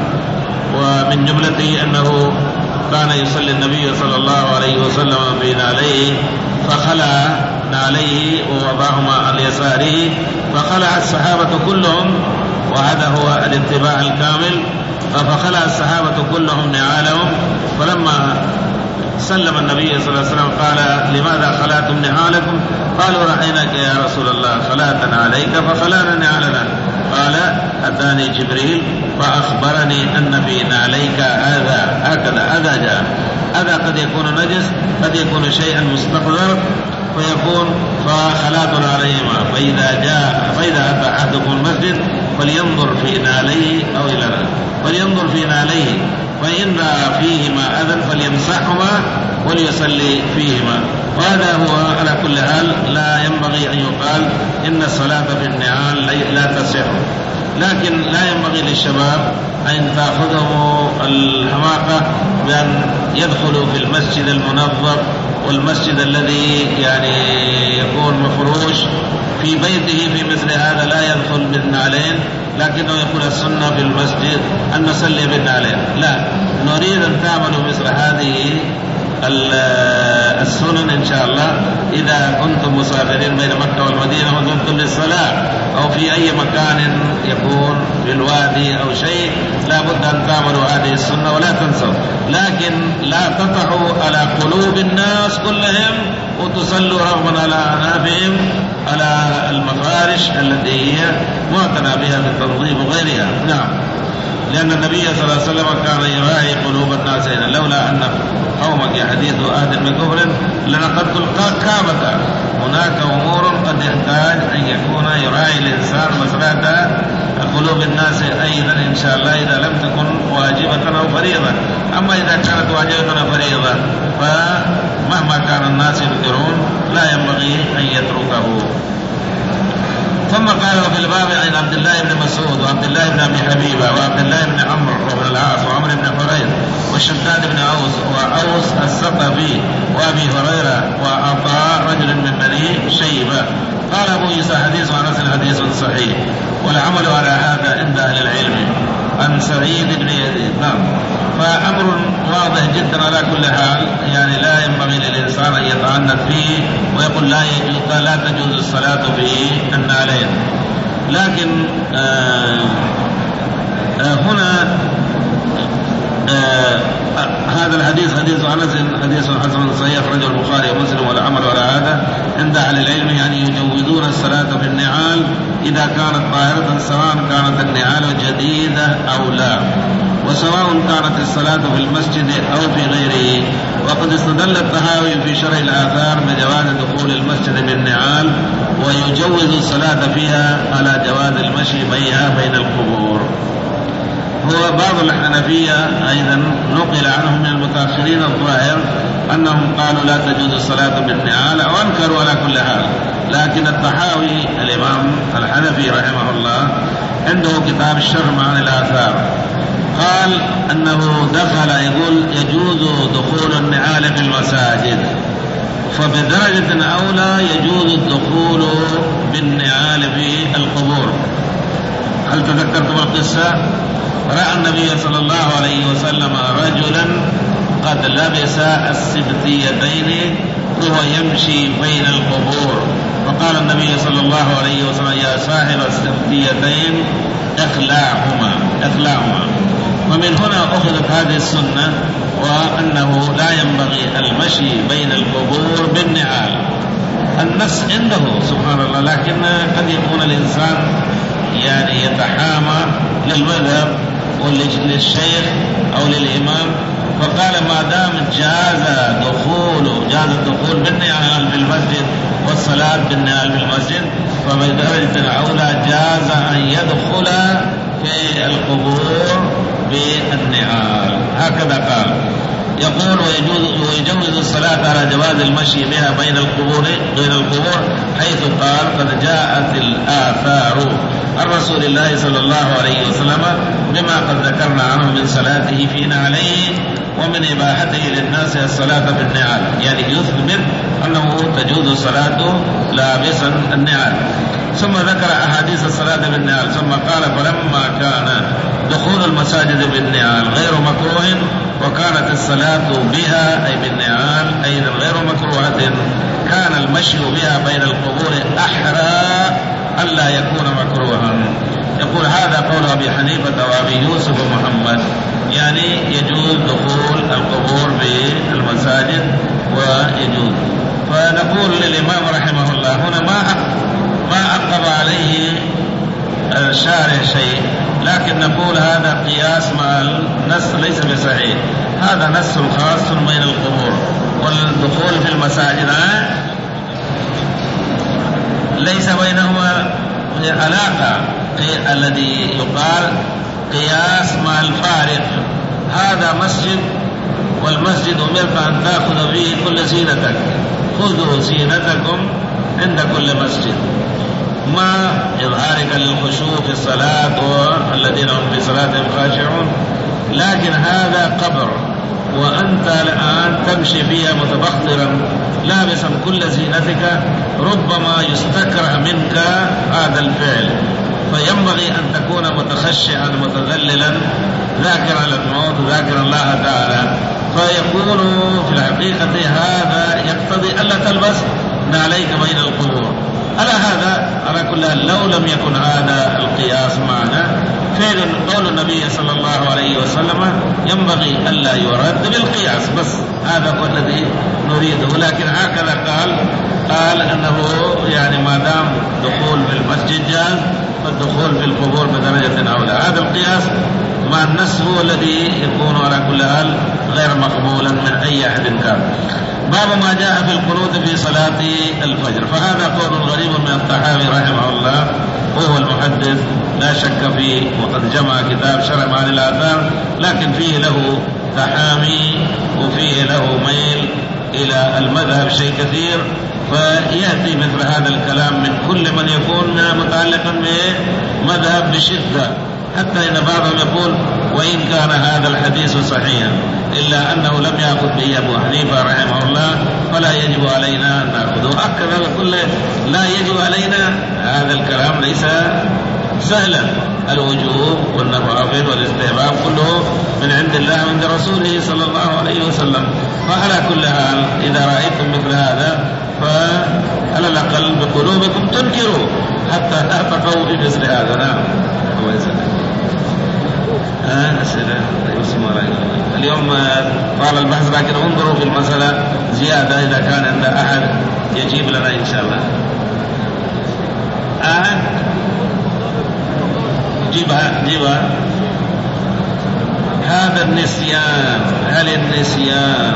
ومن جملته أنه كان يصلي النبي صلى الله عليه وسلم فينا عليه فخلع عليه ووضعهما عن يساره فخلع الصحابة كلهم، وهذا هو الاتباع الكامل. فخلع الصحابة كلهم نعالهم، فلما سلم النبي صلى الله عليه وسلم قال لماذا خلعتم نعالكم؟ قالوا رأيناك يا رسول الله خلعتنا عليك فخلعنا نعالنا. قال أتاني جبريل فأخبرني أن في نعليك هذا هكذا أذى جاء. أذى قد يكون نجس قد يكون شيئا مستقذر فيكون فخلعتنا عليهما. فإذا جاء فإذا أتى أحدكم المسجد فلينظر في نعليه أو إلى فلينظر في نعليه فإن رأى فيهما أذى فليمسحهما وليصلي فيهما. وهذا هو على كل حال لا ينبغي أن يقال إن الصلاة في النعال لا تصح، لكن لا ينبغي للشباب أن تأخذهم الحماقة بأن يدخلوا في المسجد المنظف والمسجد الذي يعني يكون مفروش في بيته في مثل هذا لا يدخل بالنعلين، لكنه يقول السنة في المسجد أن نصلي بالنعلين. لا، نريد أن تعملوا مثل هذه السنن إن شاء الله إذا كنتم مسافرين بين مكة والمدينة وكنتم للصلاة أو في أي مكان يكون في الوادي أو شيء لا بد أن تعملوا هذه السنة ولا تنسوا، لكن لا تطعوا على قلوب الناس كلهم وتصلوا رغما على أعنافهم على المفارش التي هي معتنى بها بالتنظيف وغيرها. نعم، لأن النبي صلى الله عليه وسلم كان يراعي قلوب الناس هنا، لولا أن قومك حديث أهل من كفر لنقضت الكعبة. هناك أمور قد يحتاج أن يكون يراعي الإنسان مسألة قلوب الناس أيضا إن شاء الله إذا لم تكن واجبة أو فريضة. أما إذا كانت واجبة أو فريضة فمهما كان الناس يذكرون لا ينبغي أن يتركه. ثم قال وفي الباب عن عبد الله بن مسعود وعبد الله بن أبي حبيبة وعبد الله بن عمرو وابن العاص وعمر بن حريث والشداد بن أوس وأوس الثقفي وأبي هريرة وعطاء رجل من بني شيبة. قال أبو عيسى حديث أنس حديث صحيح والعمل على هذا عند أهل العلم عن سعيد بن يزيد. نعم، فأمر واضح جدا على كل حال، يعني لا ينبغي للإنسان أن يتعنت فيه ويقول لا يجوز لا تجوز الصلاة في النعلين. لكن آه آه هنا آه هذا الحديث حديث أنس حديث حسن صحيح أخرجه البخاري ومسلم والعمل على هذا عند أهل العلم، يعني يجوزون الصلاة في النعال إذا كانت طاهرة سواء كانت النعال جديدة أو لا، وسواء كانت الصلاة في المسجد أو في غيره. وقد استدل الطحاوي في شرح الآثار بجواز دخول المسجد بالنعال ويجوز الصلاة فيها على جواز المشي بينها بين القبور. هو بعض الحنفية أيضا نقل عنهم من المتأخرين الظاهر أنهم قالوا لا تجوز الصلاة بالنعال أو أنكروا على كل حال، لكن الطحاوي الإمام الحنفي رحمه الله عنده كتاب الشرح عن الآثار قال أنه دخل يقول يجوز دخول النعال في المساجد، فبدرجة أولى يجوز الدخول بالنعال في القبور. هل تذكرتم القصة؟ رأى النبي صلى الله عليه وسلم رجلا قد لبس السبتيتين وهو يمشي بين القبور، فقال النبي صلى الله عليه وسلم يا صاحب السبتيتين اخلعهما اخلعهما. ومن هنا أخذت هذه السنة وأنه لا ينبغي المشي بين القبور بالنعال. النص عنده سبحان الله، لكن قد يكون الإنسان يعني يتحامى للمذهب وللشيخ أو للإمام، فقال ما دام جاز دخول جاز الدخول بالنعال في المسجد والصلاة بالنعال في المسجد، فبدرجة أولى جاز أن يدخل في القبور بالنعال. هكذا قال. يقول ويجوز, ويجوز الصلاة على جواز المشي بها بين القبور بين القبور حيث قال قد جاءت الآثار عن رسول الله صلى الله عليه وسلم بما قد ذكرنا عنه من صلاته في نعليه ومن إباحته للناس الصلاة بالنعال، يعني يثبت أنه تجوز الصلاة لابسا النعال. ثم ذكر أحاديث الصلاة بالنعال، ثم قال فلما كان دخول المساجد بالنعال غير مكروه وكانت الصلاة بها أي بالنعال أيضا غير مكروهة كان المشي بها بين القبور أحرى ألا يكون مكروها. يقول هذا قول أبي حنيفة وأبي يوسف ومحمد، يعني يجوز دخول القبور بالمساجد ويجوز. فنقول للإمام رحمه الله هنا ما ما عقب عليه الشارع شيء، لكن نقول هذا قياس مع النص ليس بصحيح، هذا نص خاص بين القبور والدخول في المساجد ليس بينهما علاقة. الذي يقال قياس مع الفارق، هذا مسجد والمسجد أمرت أن تأخذ فيه كل زينتك، خذوا زينتكم عند كل مسجد ما إظهارك للخشوع في الصلاة والذين هم في صلاتهم خاشعون، لكن هذا قبر وأنت الآن تمشي فيها متبخترا لابسا كل زينتك، ربما يستكره منك هذا الفعل، فينبغي أن تكون متخشعا متذللا ذاكرا للموت ذاكرا الله تعالى. فيكون في الحقيقة هذا يقتضي ألا تلبس نعليك بين القبور. على هذا على كل حال لو لم يكن هذا القياس معنا فعل قول النبي صلى الله عليه وسلم ينبغي ألا يرد بالقياس، بس هذا هو الذي نريده. لكن هكذا قال قال أنه يعني ما دام دخول في المسجد جاز فالدخول في القبور بدرجة أولى. هذا القياس مع النص هو الذي يكون على كل حال غير مقبولا من أي أحد كان. باب ما جاء في القنوت في صلاة الفجر، فهذا قول غريب من الطحاوي رحمه الله وهو المحدث لا شك فيه، وقد جمع كتاب شرح معاني الآثار، لكن فيه له تحامي وفيه له ميل إلى المذهب شيء كثير، فيأتي مثل هذا الكلام من كل من يكون متعلقا بمذهب بشدة، حتى إن بعضهم يقول وإن كان هذا الحديث صحيحا إلا أنه لم يأخذ به أبو حنيفة رحمه الله فلا يجب علينا أن نأخذه. أكد كل لا يجب علينا، هذا الكلام ليس سهلا، الوجوب والنوافل والاستحباب كله من عند الله وعند رسوله صلى الله عليه وسلم. فعلى كل حال إذا رأيتم مثل هذا فعلى الأقل بقلوبكم تنكروا حتى لا تقوا في مثل هذا. نعم آه أسئلة اليوم طال البحث، لكن انظروا في المسألة زيادة إذا كان عند أحد يجيب لنا إن شاء الله. آه جيبها جيبها. هذا النسيان، هل النسيان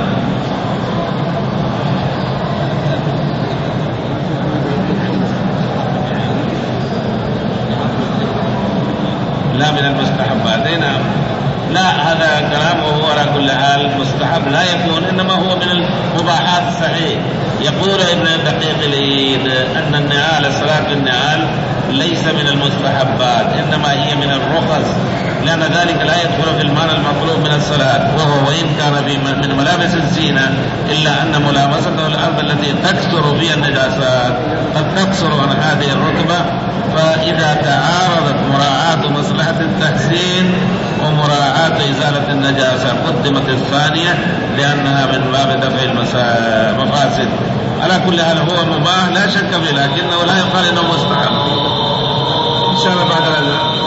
لا من المستحبات؟ نعم، لا، هذا كلام وهو على كل حال مستحب لا يكون، إنما هو من المباحات الصحيح. يقول ابن دقيق العيد أن النعال الصلاة بالنعال ليس من المستحبات، إنما هي من الرخص، لأن ذلك لا يدخل في المعنى المطلوب من الصلاة، وهو وإن كان في من ملابس الزينة إلا أن ملامسته الأرض التي تكثر فيها النجاسات قد تقصر عن هذه الرتبة، فإذا تعارضت مراعاة مصلحة التحسين ومراعاة إزالة النجاسة قدمت الثانية لأنها من باب دفع المفاسد. على كل حال هو مباح لا شك فيه، لكنه لا يقال إنه مستحب. إن شاء الله بعد هذا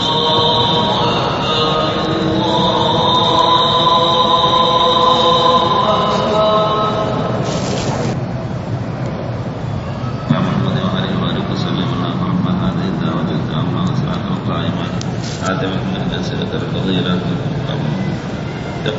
محمد وعلى آله وصحبه وسلم.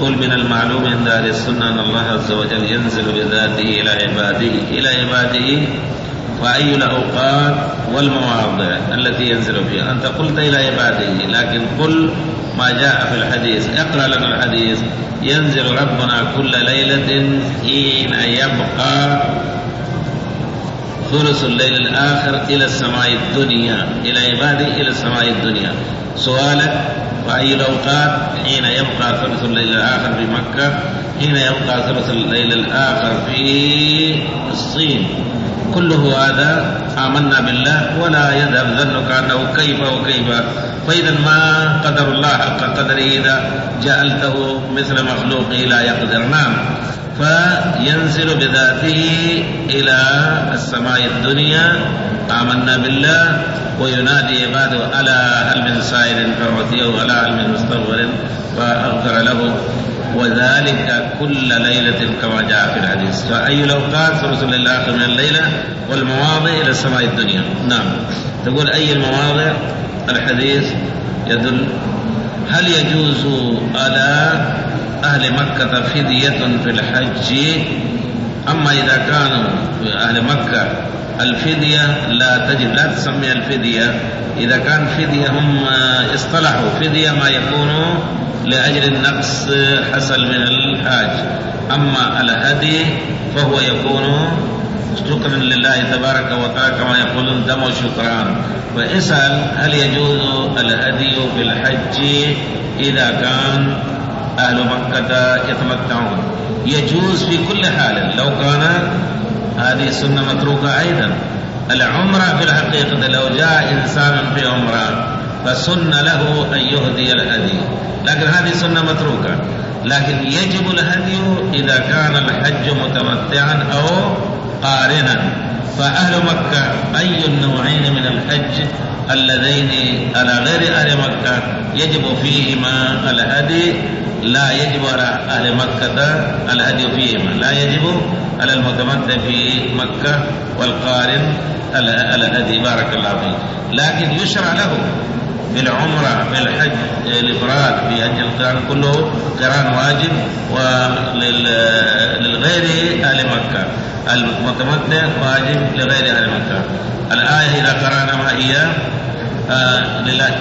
يقول من المعلوم عند أهل السنة أن الله عز وجل ينزل بذاته إلى عباده إلى عباده وأي الأوقات والمواضع التي ينزل فيها. أنت قلت إلى عباده، لكن قل ما جاء في الحديث، اقرأ لنا الحديث. ينزل ربنا كل ليلة حين يبقى ثلث الليل الآخر إلى السماء الدنيا، إلى عباده إلى السماء الدنيا. سؤالك وأي الأوقات؟ حين يبقى ثلث الليل الآخر في مكة، حين يبقى ثلث الليل الآخر في الصين. كله هذا آمنا بالله ولا يذهب ظنك أنه كيف وكيف. فإذا ما قدر الله حق قدره إذا جعلته مثل مخلوقه لا يقدر. نعم، فينزل بذاته إلى السماء الدنيا آمنا بالله وينادي عباده ألا هل من سائل فأعطيه ألا هل من مستغفر فأغفر له، وذلك كل ليلة كما جاء في الحديث. فأي الأوقات ثلث الليل الآخر من الليلة والمواضع إلى السماء الدنيا. نعم. تقول أي المواضع؟ الحديث يدل. هل يجوز على أهل مكة فدية في الحج؟ أما إذا كانوا أهل مكة الفدية لا تجب، لا تسمي الفدية. إذا كان فدية هم اصطلحوا فدية ما يكون لأجل النقص حصل من الحاج. أما الهدي فهو يكون شكرا لله تبارك وتعالى كما يقولون دم شكران. فاسأل هل يجوز الهدي في الحج إذا كان أهل مكة يتمتعون؟ يجوز في كل حال. لو كان هذه سنة متروكة أيضا. العمرة في الحقيقة لو جاء إنسان في عمرة فسن له أن يهدي الهدي، لكن هذه سنة متروكة. لكن يجب الهدي إذا كان الحج متمتعا أو قارنا. فأهل مكة أي النوعين من الحج اللذين على غير أهل مكة يجب فيهما الهدي، لا يجب على أهل مكة الهدي فيهما. لا يجب على المتمتع في مكة والقارن الهدي. بارك الله فيك. لكن يشرع له بالعمرة بالحج الإفراد في حج القران كله قران واجب، وللغير أهل مكة المتمتع واجب لغير أهل مكة. الآية إذا قرأنا ما هي آه لله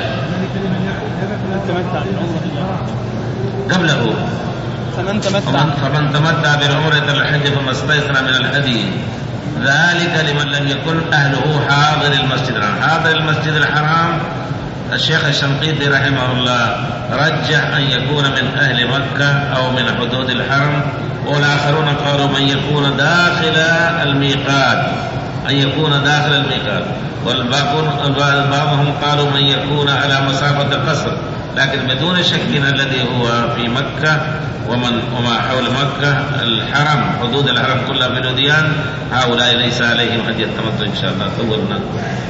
قبله فمن تمتع فمن تمتع بالعمرة الحج فما استيسر من الهدي ذلك لمن لم يكن أهله حاضر المسجد الحرام. حاضر المسجد الحرام الشيخ الشنقيطي رحمه الله رجح أن يكون من أهل مكة أو من حدود الحرم، والآخرون قالوا من يكون داخل الميقات، أن يكون داخل الميقات، والبعضهم قالوا من يكون على مسافة قصر، لكن بدون شك الذي هو في مكة ومن وما حول مكة الحرم حدود الحرم كلها بالوديان هؤلاء ليس عليهم هدي التمتع إن شاء الله. طولنا.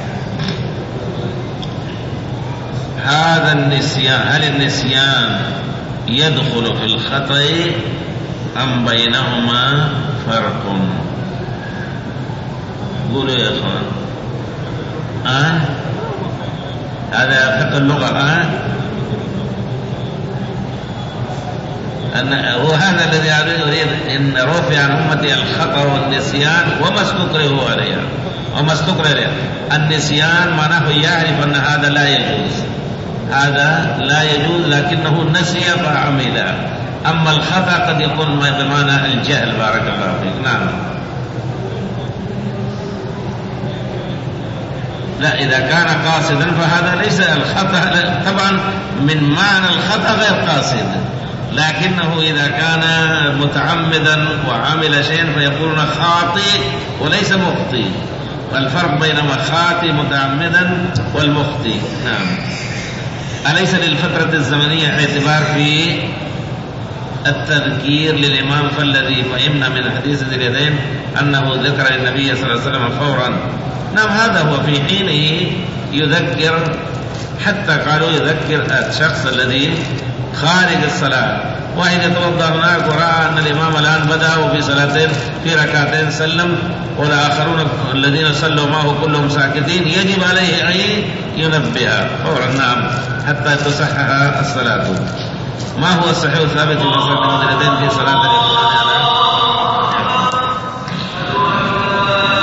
هذا النسيان، هل النسيان يدخل في الخطأ أم بينهما فرق؟ قولوا يا أخوان. آه؟ هذا فقه اللغة. آه؟ أن وهذا الذي أريد أن رفع عن أمتي الخطأ والنسيان وما استكرهوا عليها وما استكره عليها. النسيان معناه يعرف أن هذا لا يجوز، هذا لا يجوز لكنه نسي فعمل. أما الخطأ قد يكون بمعنى الجهل. بارك الله فيك. نعم. لا، إذا كان قاصدا فهذا ليس الخطأ، طبعا من معنى الخطأ غير قاصد، لكنه إذا كان متعمدا وعمل شيئا فيكون خاطئ وليس مخطئ. والفرق بين خاطئ متعمدا والمخطئ. نعم. أليس للفترة الزمنية اعتبار في التذكير للإمام؟ فالذي فهمنا من حديث ذي اليدين أنه ذكر للنبي صلى الله عليه وسلم فورا. نعم، هذا هو في حينه يذكر، حتى قالوا يذكر الشخص الذي خارج الصلاة. واحد يتوضأ هناك ورأى أن الإمام الآن بدأ في صلاتين في ركعتين سلم، والآخرون الذين صلوا معه كلهم ساكتين، يجب عليه أن ينبه فورا. نعم، حتى تصحح الصلاة. ما هو الصحيح الثابت في مصلى المدرتين في صلاة الإقرار